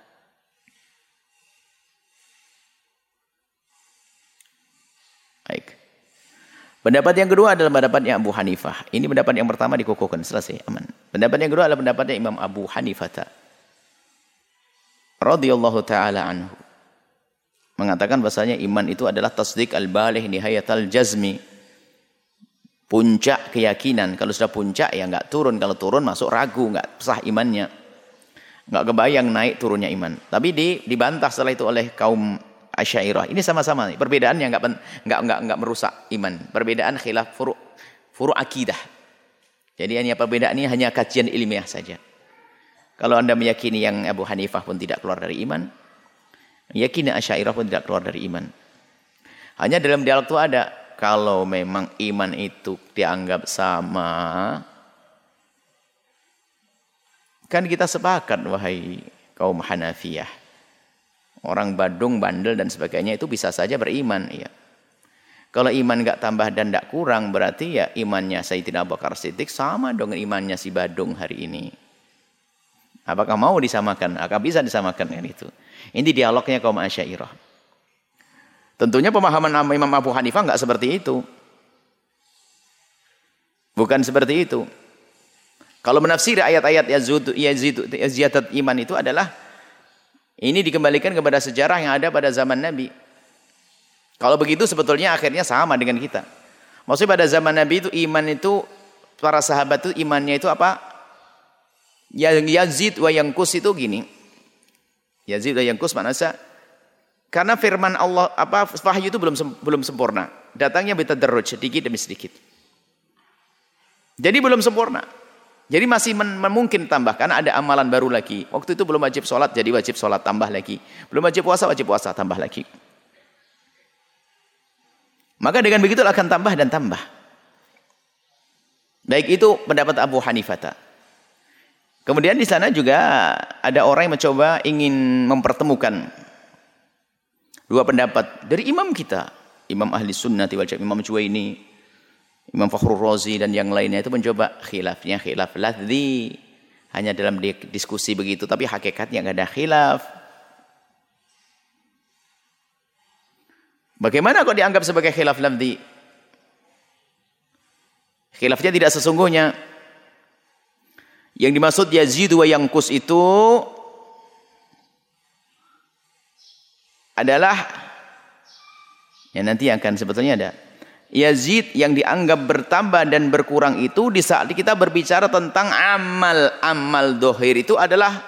Baik. Pendapat yang kedua adalah pendapatnya Abu Hanifah. Ini pendapat yang pertama dikukuhkan, selesai, aman. Pendapat yang kedua adalah pendapatnya Imam Abu Hanifah radhiyallahu taala anhu. Mengatakan bahasanya iman itu adalah tasdik al-balih nihayatal jazmi. Puncak keyakinan. Kalau sudah puncak ya enggak turun. Kalau turun masuk ragu, enggak sah imannya. Enggak kebayang naik turunnya iman. Tapi dibantah setelah itu oleh kaum Asy'ariyah. Ini sama-sama nih. Perbedaannya enggak merusak iman. Perbedaan khilaf furu' akidah. Jadi hanya perbedaan ini hanya kajian ilmiah saja. Kalau Anda meyakini yang Abu Hanifah pun tidak keluar dari iman, yakini Asy'ariyah pun tidak keluar dari iman. Hanya dalam dialog itu ada, kalau memang iman itu dianggap sama, kan kita sepakat wahai kaum Hanafiyah. Orang Badung, bandel dan sebagainya itu bisa saja beriman, ya. Kalau iman enggak tambah dan enggak kurang, berarti ya imannya Sayyidina Abu Bakar Siddiq sama dengan imannya si Badung hari ini. Apakah mau disamakan? Apakah bisa disamakan dengan itu? Ini dialognya kaum Asy'ariyah. Tentunya pemahaman Imam Abu Hanifah enggak seperti itu. Bukan seperti itu. Kalau menafsiri ayat-ayat ziyadat iman itu adalah, ini dikembalikan kepada sejarah yang ada pada zaman Nabi. Kalau begitu sebetulnya akhirnya sama dengan kita. Maksudnya pada zaman Nabi itu iman itu, para sahabat itu imannya itu apa? Yazid wa yanqus itu gini. Yazid wa yanqus maknanya karena firman Allah wahyu itu belum sempurna. Datangnya bitadarruj, sedikit demi sedikit. Jadi belum sempurna. Jadi masih memungkin tambah karena ada amalan baru lagi. Waktu itu belum wajib sholat, jadi wajib sholat, tambah lagi. Belum wajib puasa, tambah lagi. Maka dengan begitu akan tambah dan tambah. Baik, itu pendapat Abu Hanifah. Kemudian di sana juga ada orang yang mencoba ingin mempertemukan dua pendapat dari imam kita, Imam Ahli Sunnah wal Jamaah, Imam Juwaini, Imam Fakhrur Razi dan yang lainnya itu mencoba khilaf lafzi, hanya dalam diskusi begitu, tapi hakikatnya enggak ada khilaf. Bagaimana kok dianggap sebagai khilaf lafzi? Khilafnya tidak sesungguhnya. Yang dimaksud Yazid wa yanqus itu adalah yang nanti akan sebetulnya ada. Yazid yang dianggap bertambah dan berkurang itu di saat kita berbicara tentang amal dohir itu adalah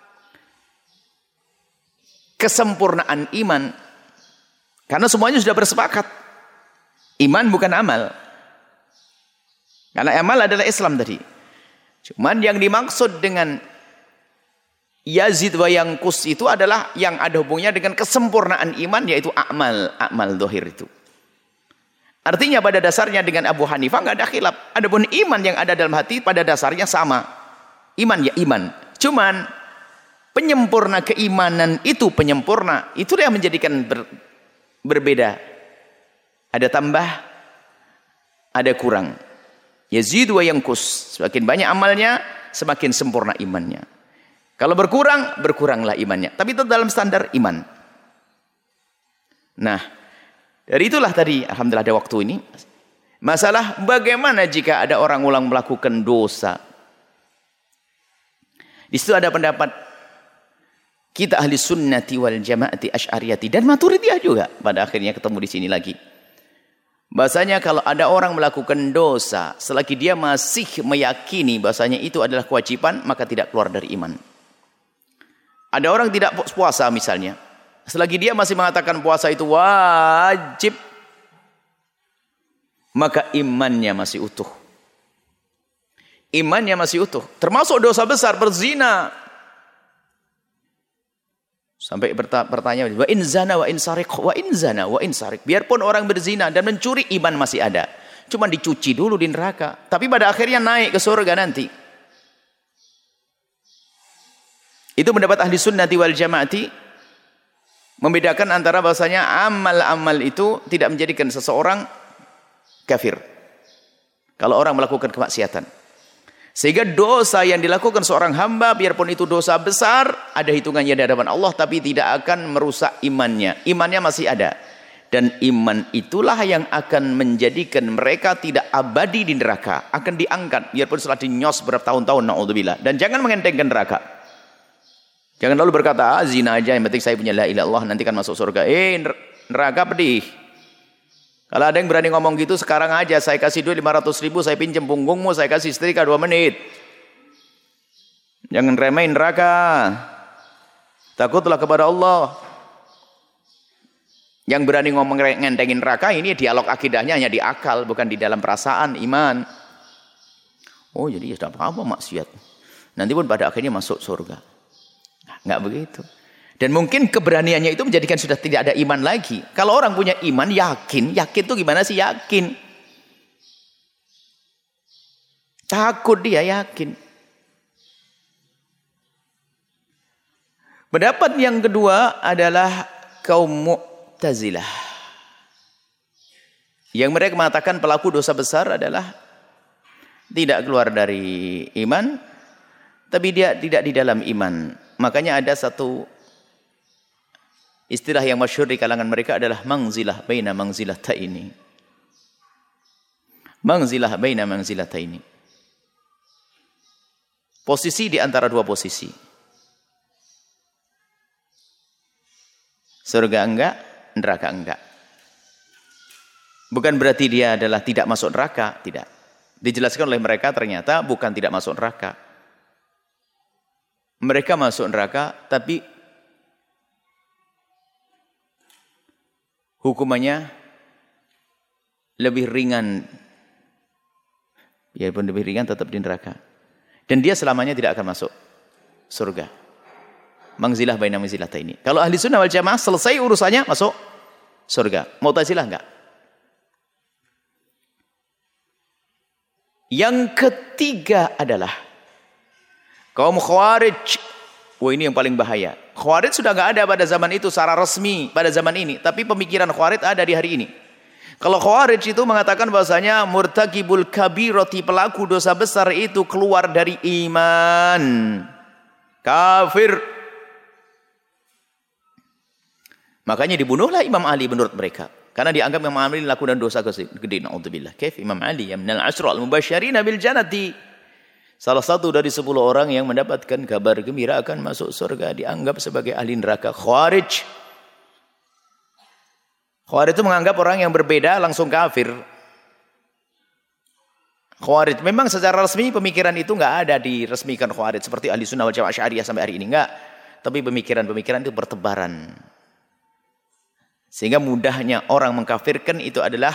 kesempurnaan iman. Karena semuanya sudah bersepakat. Iman bukan amal. Karena amal adalah Islam tadi. Cuman yang dimaksud dengan Yazid wa yanqus itu adalah yang ada hubungannya dengan kesempurnaan iman, yaitu amal dohir itu. Artinya pada dasarnya dengan Abu Hanifah enggak ada khilaf. Adapun iman yang ada dalam hati pada dasarnya sama. Iman ya iman. Cuman penyempurna keimanan itu penyempurna. Itulah yang menjadikan berbeda. Ada tambah, ada kurang. Yazid wa yanqus. Semakin banyak amalnya, semakin sempurna imannya. Kalau berkurang, berkuranglah imannya. Tapi itu dalam standar iman. Nah, dari itulah tadi, alhamdulillah ada waktu ini. Masalah bagaimana jika ada orang ulang melakukan dosa. Di situ ada pendapat kita ahli sunnati wal jamaati asy'ariyati dan maturidiyah juga. Pada akhirnya ketemu di sini lagi. Bahasanya kalau ada orang melakukan dosa, selagi dia masih meyakini bahasanya itu adalah kewajiban, maka tidak keluar dari iman. Ada orang tidak puasa misalnya, selagi dia masih mengatakan puasa itu wajib, maka imannya masih utuh. Imannya masih utuh. Termasuk dosa besar berzina. Sampai bertanya, wa in zana wa in sariq, wa in zana wa in sariq. Biarpun orang berzina dan mencuri, iman masih ada. Cuma dicuci dulu di neraka. Tapi pada akhirnya naik ke surga nanti. Itu pendapat ahli sunnati wal jamaati. Membedakan antara bahasanya amal-amal itu tidak menjadikan seseorang kafir. Kalau orang melakukan kemaksiatan. Sehingga dosa yang dilakukan seorang hamba, biarpun itu dosa besar, ada hitungannya di hadapan Allah, tapi tidak akan merusak imannya. Imannya masih ada. Dan iman itulah yang akan menjadikan mereka tidak abadi di neraka. Akan diangkat, biarpun setelah dinyos berapa tahun-tahun, na'udzubillah. Dan jangan mengentengkan neraka. Jangan lalu berkata, zina aja, yang penting saya punya la ilaha illallah, nanti kan masuk surga. Neraka pedih. Kalau ada yang berani ngomong gitu, sekarang aja saya kasih duit 500.000, saya pinjam punggungmu, saya kasih setrika 2 menit. Jangan remehin neraka. Takutlah kepada Allah. Yang berani ngomong ngentengin neraka, ini dialog akidahnya hanya di akal, bukan di dalam perasaan, iman. Oh jadi ya sudah apa-apa maksiat. Nanti pun pada akhirnya masuk surga. Enggak begitu. Dan mungkin keberaniannya itu menjadikan sudah tidak ada iman lagi. Kalau orang punya iman, yakin itu gimana sih yakin? Takut dia yakin. Pendapat yang kedua adalah kaum Mu'tazilah. Yang mereka mengatakan pelaku dosa besar adalah tidak keluar dari iman, tapi dia tidak di dalam iman. Makanya ada satu istilah yang masyhur di kalangan mereka adalah manzilah baina manzilataini. Manzilah baina manzilataini. Posisi di antara dua posisi. Surga enggak, neraka enggak. Bukan berarti dia adalah tidak masuk neraka, tidak. Dijelaskan oleh mereka ternyata bukan tidak masuk neraka. Mereka masuk neraka tapi hukumannya lebih ringan. Biarpun lebih ringan tetap di neraka. Dan dia selamanya tidak akan masuk surga. Manzilah baina manzilataini. Kalau ahli sunnah wal jamaah selesai urusannya masuk surga. Mu'tazilah enggak. Yang ketiga adalah kaum Khawarij. Wah ini yang paling bahaya. Khawarij sudah enggak ada pada zaman itu secara resmi pada zaman ini, tapi pemikiran Khawarij ada di hari ini. Kalau Khawarij itu mengatakan bahwasanya murtakibul kabirati, pelaku dosa besar itu keluar dari iman. Kafir. Makanya dibunuhlah Imam Ali menurut mereka. Karena dianggap Imam Ali melakukan dosa gede. Na'udzubillah. Kaif Imam Ali yang minal ashra al-mubasysyirina bil jannati. Salah satu dari 10 orang yang mendapatkan kabar gembira akan masuk surga dianggap sebagai ahli neraka. Khawarij. Khawarij itu menganggap orang yang berbeda langsung kafir. Khawarij memang secara resmi pemikiran itu enggak ada diresmikan Khawarij seperti ahli sunnah wal jamaah Asy'ariyah sampai hari ini enggak. Tapi pemikiran-pemikiran itu bertebaran. Sehingga mudahnya orang mengkafirkan itu adalah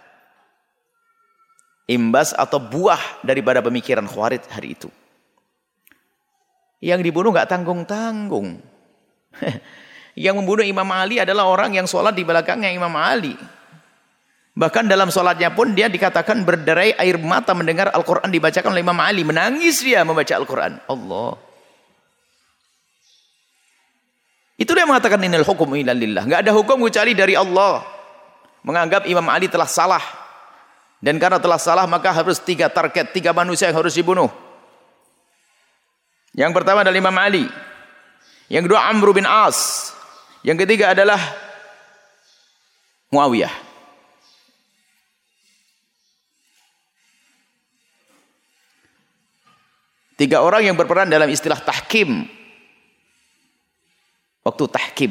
imbas atau buah daripada pemikiran Khawarij hari itu. Yang dibunuh enggak tanggung-tanggung. Yang membunuh Imam Ali adalah orang yang sholat di belakangnya Imam Ali. Bahkan dalam sholatnya pun dia dikatakan berderai air mata mendengar Al-Quran dibacakan oleh Imam Ali. Menangis dia membaca Al-Quran. Allah. Itulah yang mengatakan innal hukmu illa lillah. Enggak ada hukum kecuali dari Allah. Menganggap Imam Ali telah salah. Dan karena telah salah maka harus 3 target, 3 manusia yang harus dibunuh. Yang pertama adalah Imam Ali. Yang kedua Amr bin As. Yang ketiga adalah Muawiyah. Tiga orang yang berperan dalam istilah tahkim. Waktu tahkim.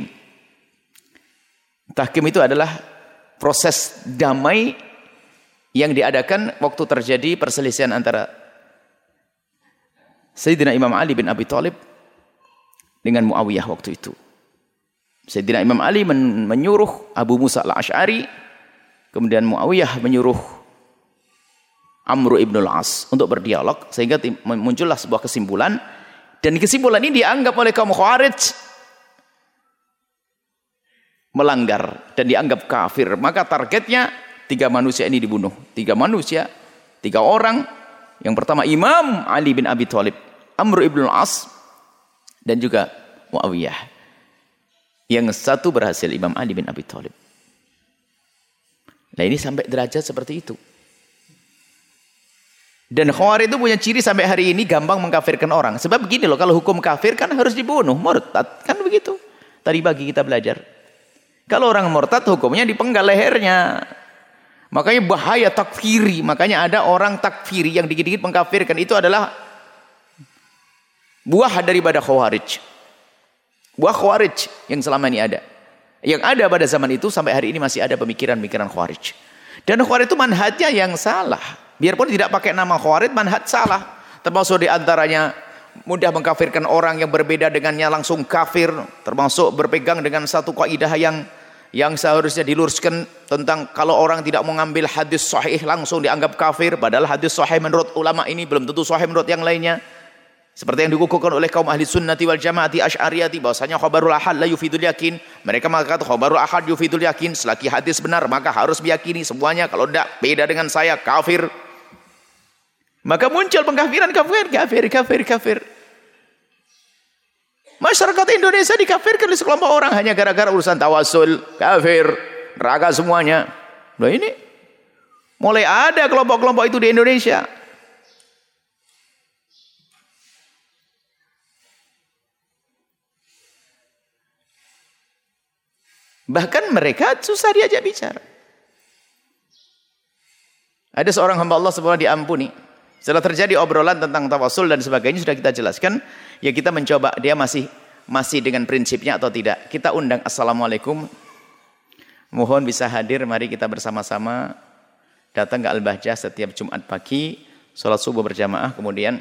Tahkim itu adalah proses damai yang diadakan waktu terjadi perselisihan antara Sayyidina Imam Ali bin Abi Thalib dengan Muawiyah waktu itu. Sayyidina Imam Ali menyuruh Abu Musa al-Asy'ari, kemudian Muawiyah menyuruh Amr ibn al-As untuk berdialog, sehingga muncullah sebuah kesimpulan, dan kesimpulan ini dianggap oleh kaum Khawarij melanggar dan dianggap kafir, maka targetnya 3 manusia ini dibunuh. 3 manusia, 3 orang. Yang pertama Imam Ali bin Abi Thalib, Amr ibn al-As, dan juga Muawiyah. Yang satu berhasil, Imam Ali bin Abi Thalib. Nah ini sampai derajat seperti itu. Dan Khawarij itu punya ciri sampai hari ini gampang mengkafirkan orang. Sebab begini loh, kalau hukum kafir kan harus dibunuh, murtad. Kan begitu. Tadi pagi kita belajar. Kalau orang murtad hukumnya dipenggal lehernya. Makanya bahaya takfiri. Makanya ada orang takfiri yang dikit-dikit mengkafirkan. Itu adalah buah daripada Khawarij. Buah Khawarij yang selama ini ada. Yang ada pada zaman itu sampai hari ini masih ada pemikiran-pemikiran Khawarij. Dan Khawarij itu manhajnya yang salah. Biarpun tidak pakai nama Khawarij, manhaj salah. Termasuk di antaranya mudah mengkafirkan orang yang berbeda dengannya langsung kafir. Termasuk berpegang dengan satu kaidah yang seharusnya diluruskan tentang kalau orang tidak mengambil hadis sahih langsung dianggap kafir. Padahal hadis sahih menurut ulama ini belum tentu sahih menurut yang lainnya. Seperti yang dikukuhkan oleh kaum ahli sunnati wal jamaati asy'ariyati bahwasanya khabarul ahad la yufidul yakin. Mereka mengatakan khabarul ahad yufidul yakin, selagi hadis benar maka harus meyakini semuanya, kalau tidak beda dengan saya kafir. Maka muncul pengkafiran, kafir. Masyarakat Indonesia dikafirkan oleh sekelompok orang hanya gara-gara urusan tawasul, kafir, neraka semuanya. Loh ini mulai ada kelompok-kelompok itu di Indonesia. Bahkan mereka susah diajak bicara. Ada seorang hamba Allah semoga diampuni. Setelah terjadi obrolan tentang tawasul dan sebagainya sudah kita jelaskan. Ya kita mencoba dia masih dengan prinsipnya atau tidak. Kita undang, assalamualaikum. Mohon bisa hadir, mari kita bersama-sama datang ke Al-Bahjah setiap Jumat pagi, sholat subuh berjamaah, kemudian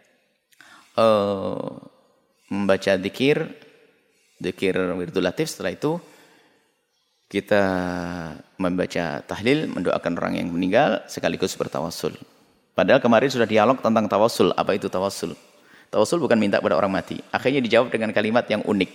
membaca dzikir wirdul latif. Setelah itu kita membaca tahlil, mendoakan orang yang meninggal, sekaligus bertawasul. Padahal kemarin sudah dialog tentang tawasul. Apa itu tawasul? Tawasul bukan minta kepada orang mati. Akhirnya dijawab dengan kalimat yang unik.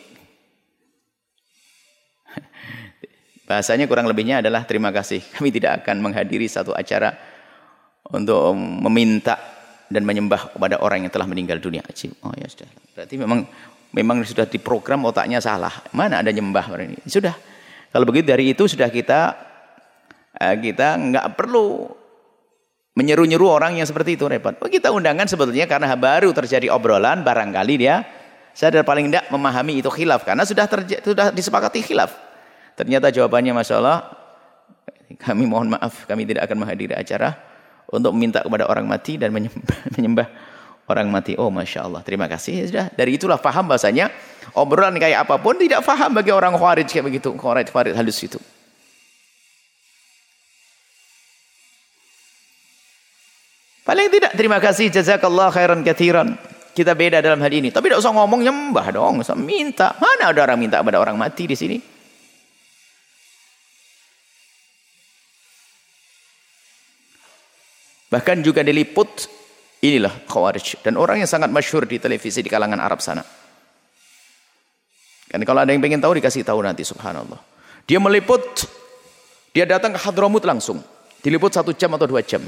Bahasanya kurang lebihnya adalah terima kasih. Kami tidak akan menghadiri satu acara untuk meminta dan menyembah kepada orang yang telah meninggal dunia. Oh ya sudah. Berarti memang sudah diprogram otaknya salah. Mana ada nyembah orang ini? Sudah. Kalau begitu dari itu sudah kita nggak perlu menyeru-nyeru orang yang seperti itu, repot. Kita undangan sebetulnya karena baru terjadi obrolan, barangkali dia sadar paling tidak memahami itu khilaf karena sudah disepakati khilaf. Ternyata jawabannya Masya Allah, kami mohon maaf, kami tidak akan menghadiri acara untuk meminta kepada orang mati dan menyembah orang mati. Oh Masya Allah, terima kasih. Sudah. Dari itulah paham bahasanya obrolan kayak apapun tidak paham bagi orang Khawarij kayak begitu. Khawarij halus itu. Paling tidak terima kasih, jazakallah khairan katsiran. Kita beda dalam hal ini. Tapi tidak usah ngomong nyembah dong, usah minta. Mana ada orang minta kepada orang mati di sini? Bahkan juga diliput, inilah Khawarij. Dan orang yang sangat masyhur di televisi di kalangan Arab sana. Kan kalau ada yang pengen tahu dikasih tahu nanti, subhanallah. Dia meliput, dia datang ke Hadramut langsung. Diliput 1 jam atau 2 jam.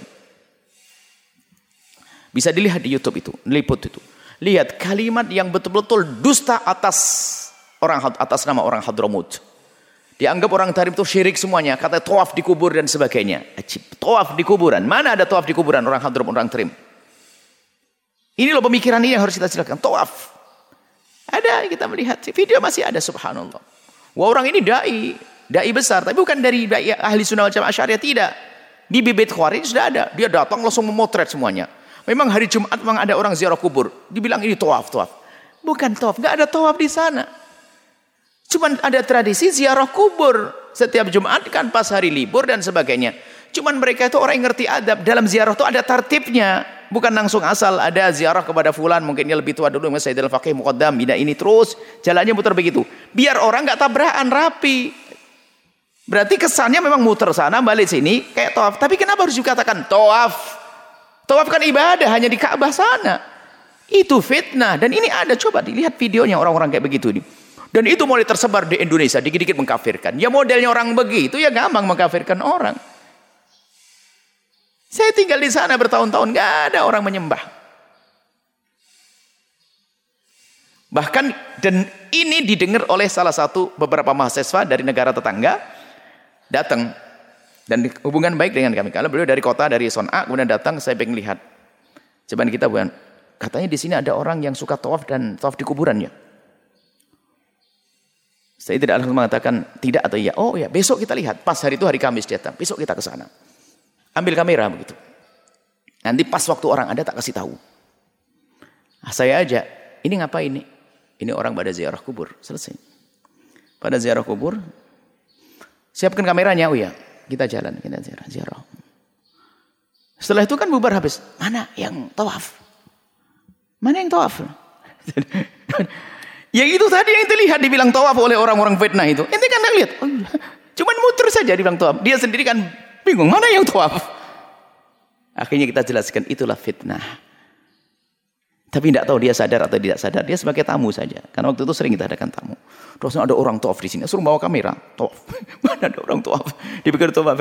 Bisa dilihat di YouTube itu, liput itu. Lihat kalimat yang betul-betul dusta atas nama orang Hadramut. Dianggap orang Tarim itu syirik semuanya, kata tawaf di kubur dan sebagainya. Ajib, tawaf di kuburan. Mana ada tawaf di kuburan orang Hadramut, orang Tarim? Ini loh pemikiran ini yang harus kita silakan. Tawaf. Ada, kita melihat video masih ada, subhanallah. Wah, orang ini dai besar, tapi bukan dari dai ahli sunnah wal jamaah syariah, tidak. Di bibit Khawarij sudah ada. Dia datang langsung memotret semuanya. Memang hari Jumat memang ada orang ziarah kubur. Dibilang ini tawaf. Bukan tawaf, enggak ada tawaf di sana. Cuman ada tradisi ziarah kubur. Setiap Jumat kan pas hari libur dan sebagainya. Cuman mereka itu orang yang ngerti adab. Dalam ziarah itu ada tertibnya. Bukan langsung asal ada ziarah kepada fulan. Mungkin dia lebih tua dulu. Misalnya Sayyidul Faqih Muqaddam. Bina ini terus. Jalannya muter begitu. Biar orang enggak tabrakan, rapi. Berarti kesannya memang muter sana balik sini. Kayak tawaf. Tapi kenapa harus dikatakan tawaf? Tawaf kan ibadah hanya di Ka'bah sana. Itu fitnah. Dan ini ada, coba dilihat videonya orang-orang kayak begitu. Dan itu mulai tersebar di Indonesia, dikit-dikit mengkafirkan. Ya modelnya orang begitu, ya gampang mengkafirkan orang. Saya tinggal di sana bertahun-tahun, nggak ada orang menyembah. Bahkan, dan ini didengar oleh salah satu beberapa mahasiswa dari negara tetangga, datang. Dan hubungan baik dengan kami. Kalau beliau dari kota, dari Son'a, kemudian datang, saya pengen lihat. Coba kita bukan. Katanya di sini ada orang yang suka tawaf dan tawaf di kuburannya. Saya tidak langsung mengatakan tidak atau iya. Oh ya, besok kita lihat. Pas hari itu hari Kamis datang. Besok kita ke sana. Ambil kamera begitu. Nanti pas waktu orang ada tak kasih tahu. Saya aja. Ini ngapain ini? Ini orang pada ziarah kubur. Selesai. Pada ziarah kubur. Siapkan kameranya. Oh ya, kita jalan. Kita ziarah. Setelah itu kan bubar habis. Mana yang tawaf? Mana yang tawaf? Yang itu tadi yang terlihat dibilang tawaf oleh orang-orang fitnah itu. Ente kan nggak lihat. Oh, cuman muter saja dibilang tawaf. Dia sendiri kan bingung mana yang tawaf. Akhirnya kita jelaskan itulah fitnah. Tapi tidak tahu dia sadar atau tidak sadar. Dia sebagai tamu saja. Karena waktu itu sering kita adakan tamu. Terus ada orang tawaf di sini. Suruh bawa kamera. Tawaf. Mana ada orang tawaf? Dipikir tawaf.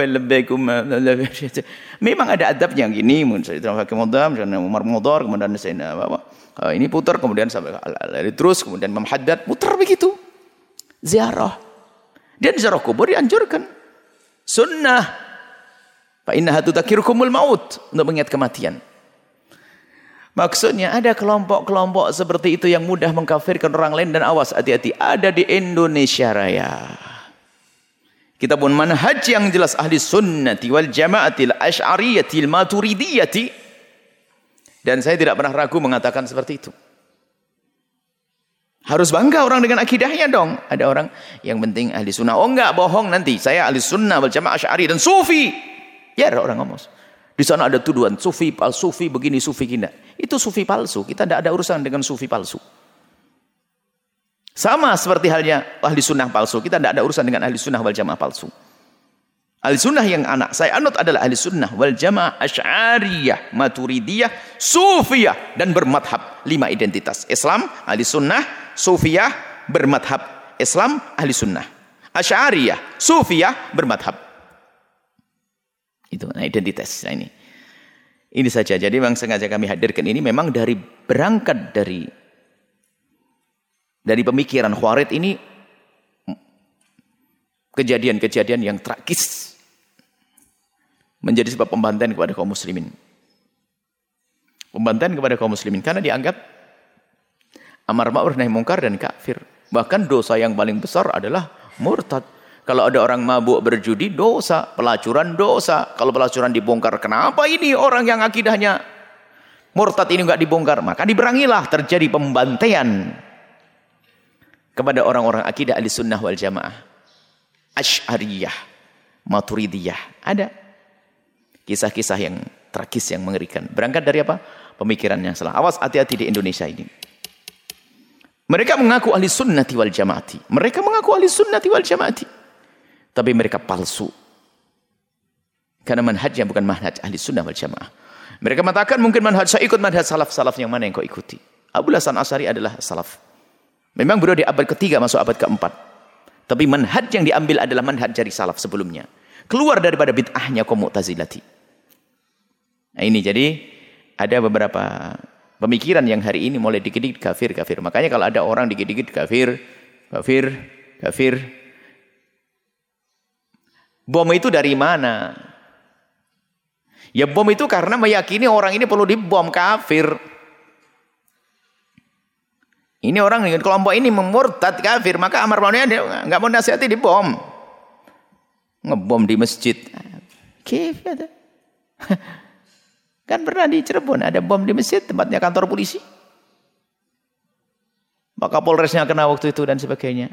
Memang ada adabnya gini. Umar Modor. Kemudian ini putar. Kemudian sampai terus. Kemudian Imam Haddad. Putar begitu. Ziarah. Dan ziarah kubur dianjurkan. Sunnah. Fa innaha tudzakirukumul maut. Untuk mengingat kematian. Maksudnya ada kelompok-kelompok seperti itu yang mudah mengkafirkan orang lain, dan awas hati-hati ada di Indonesia Raya. Kita pun manhaj yang jelas ahli sunnati wal jamaatil asy'ariyatil maturidiyati, dan saya tidak pernah ragu mengatakan seperti itu. Harus bangga orang dengan akidahnya dong. Ada orang yang penting ahli sunnah. Oh enggak, bohong nanti. Saya ahli sunnah wal jamaah asy'ari dan sufi. Ya ada orang ngomong. Di sana ada tuduhan sufi palsu, sufi begini, sufi gini. Itu sufi palsu. Kita tidak ada urusan dengan sufi palsu. Sama seperti halnya ahli sunnah palsu. Kita tidak ada urusan dengan ahli sunnah wal jamaah palsu. Ahli sunnah yang anak saya anut adalah ahli sunnah wal jamaah asy'ariyah, maturidiyah, sufiyah, dan bermadhab. 5 identitas. Islam, ahli sunnah, sufiyah, bermadhab. Islam, ahli sunnah. Asy'ariyah, sufiyah, bermadhab. Itu nah identitas. Nah ini saja. Jadi memang sengaja kami hadirkan ini memang dari berangkat dari pemikiran Khawarij ini, kejadian-kejadian yang tragis menjadi sebab pembantaian kepada kaum muslimin. Pembantaian kepada kaum muslimin karena dianggap amar ma'ruf nahi munkar dan kafir. Bahkan dosa yang paling besar adalah murtad. Kalau ada orang mabuk berjudi, dosa. Pelacuran, dosa. Kalau pelacuran dibongkar, kenapa ini orang yang akidahnya murtad ini enggak dibongkar? Maka diberangilah, terjadi pembantaian kepada orang-orang akidah ahli sunnah wal jamaah. Asy'ariyah, maturidiyah. Ada kisah-kisah yang tragis, yang mengerikan. Berangkat dari apa? Pemikiran yang salah. Awas, hati-hati di Indonesia ini. Mereka mengaku ahli sunnati wal jamaati. Mereka mengaku ahli sunnati wal jamaati. Tapi mereka palsu. Karena manhajnya bukan manhaj ahli sunnah wal jamaah. Mereka mengatakan mungkin manhaj saya ikut manhaj salaf. Salaf yang mana yang kau ikuti? Abul Hasan Asy'ari adalah salaf. Memang beliau di abad ketiga masuk abad keempat. Tapi manhaj yang diambil adalah manhaj dari salaf sebelumnya. Keluar daripada bid'ahnya kaum Mu'tazilati. Nah ini jadi ada beberapa pemikiran yang hari ini mulai dikit-dikit kafir. Makanya kalau ada orang dikit-dikit kafir. Bom itu dari mana? Ya bom itu karena meyakini orang ini perlu dibom, kafir. Ini orang dengan kelompok ini memurtad, kafir, maka amar ma'ruf dia enggak mau nasihati dibom. Ngebom di masjid. Kif ya. Kan pernah di Cirebon ada bom di masjid, tempatnya kantor polisi. Maka Polresnya kena waktu itu dan sebagainya.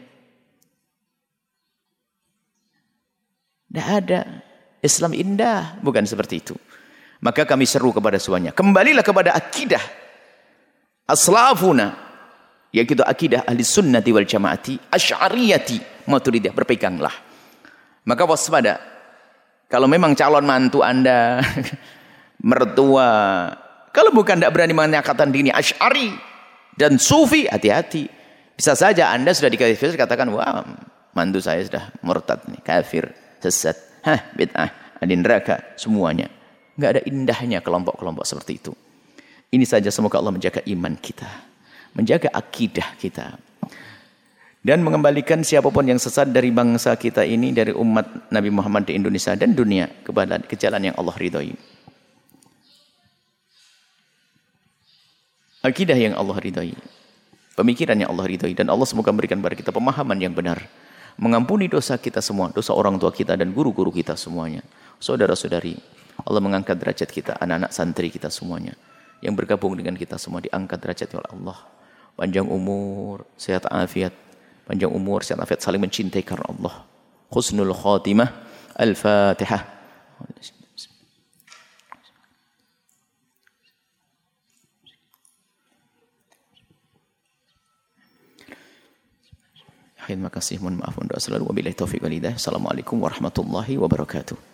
Tidak ada. Islam indah. Bukan seperti itu. Maka kami seru kepada semuanya. Kembalilah kepada akidah. Aslafuna. Yaitu akidah ahli sunnati wal jamaati. Asy'ariyati. Maturidiyah. Berpeganglah. Maka waspada. Kalau memang calon mantu anda. Mertua. Kalau bukan tidak berani mengatakan diri Asy'ari. Dan sufi. Hati-hati. Bisa saja Anda sudah dikafir, katakan, wah, mantu saya sudah murtad nih, kafir, sesat, bid'ah, ahli neraka, semuanya. Enggak ada indahnya kelompok-kelompok seperti itu. Ini saja semoga Allah menjaga iman kita, menjaga akidah kita, dan mengembalikan siapapun yang sesat dari bangsa kita ini, dari umat Nabi Muhammad di Indonesia dan dunia ke jalan yang Allah ridhoi. Akidah yang Allah ridhoi, pemikiran yang Allah ridhoi, dan Allah semoga memberikan kepada kita pemahaman yang benar, mengampuni dosa kita semua, dosa orang tua kita dan guru-guru kita semuanya, saudara-saudari. Allah mengangkat derajat kita, anak-anak santri kita semuanya, yang bergabung dengan kita semua diangkat derajatnya oleh Allah. Panjang umur, sehat afiat, panjang umur, sehat afiat, saling mencintai karena Allah. Husnul khatimah. Al-Fatihah. Terima kasih, mohon maaf, doa selalu. Wabillahi taufiq wal hidayah. Assalamualaikum warahmatullahi wabarakatuh.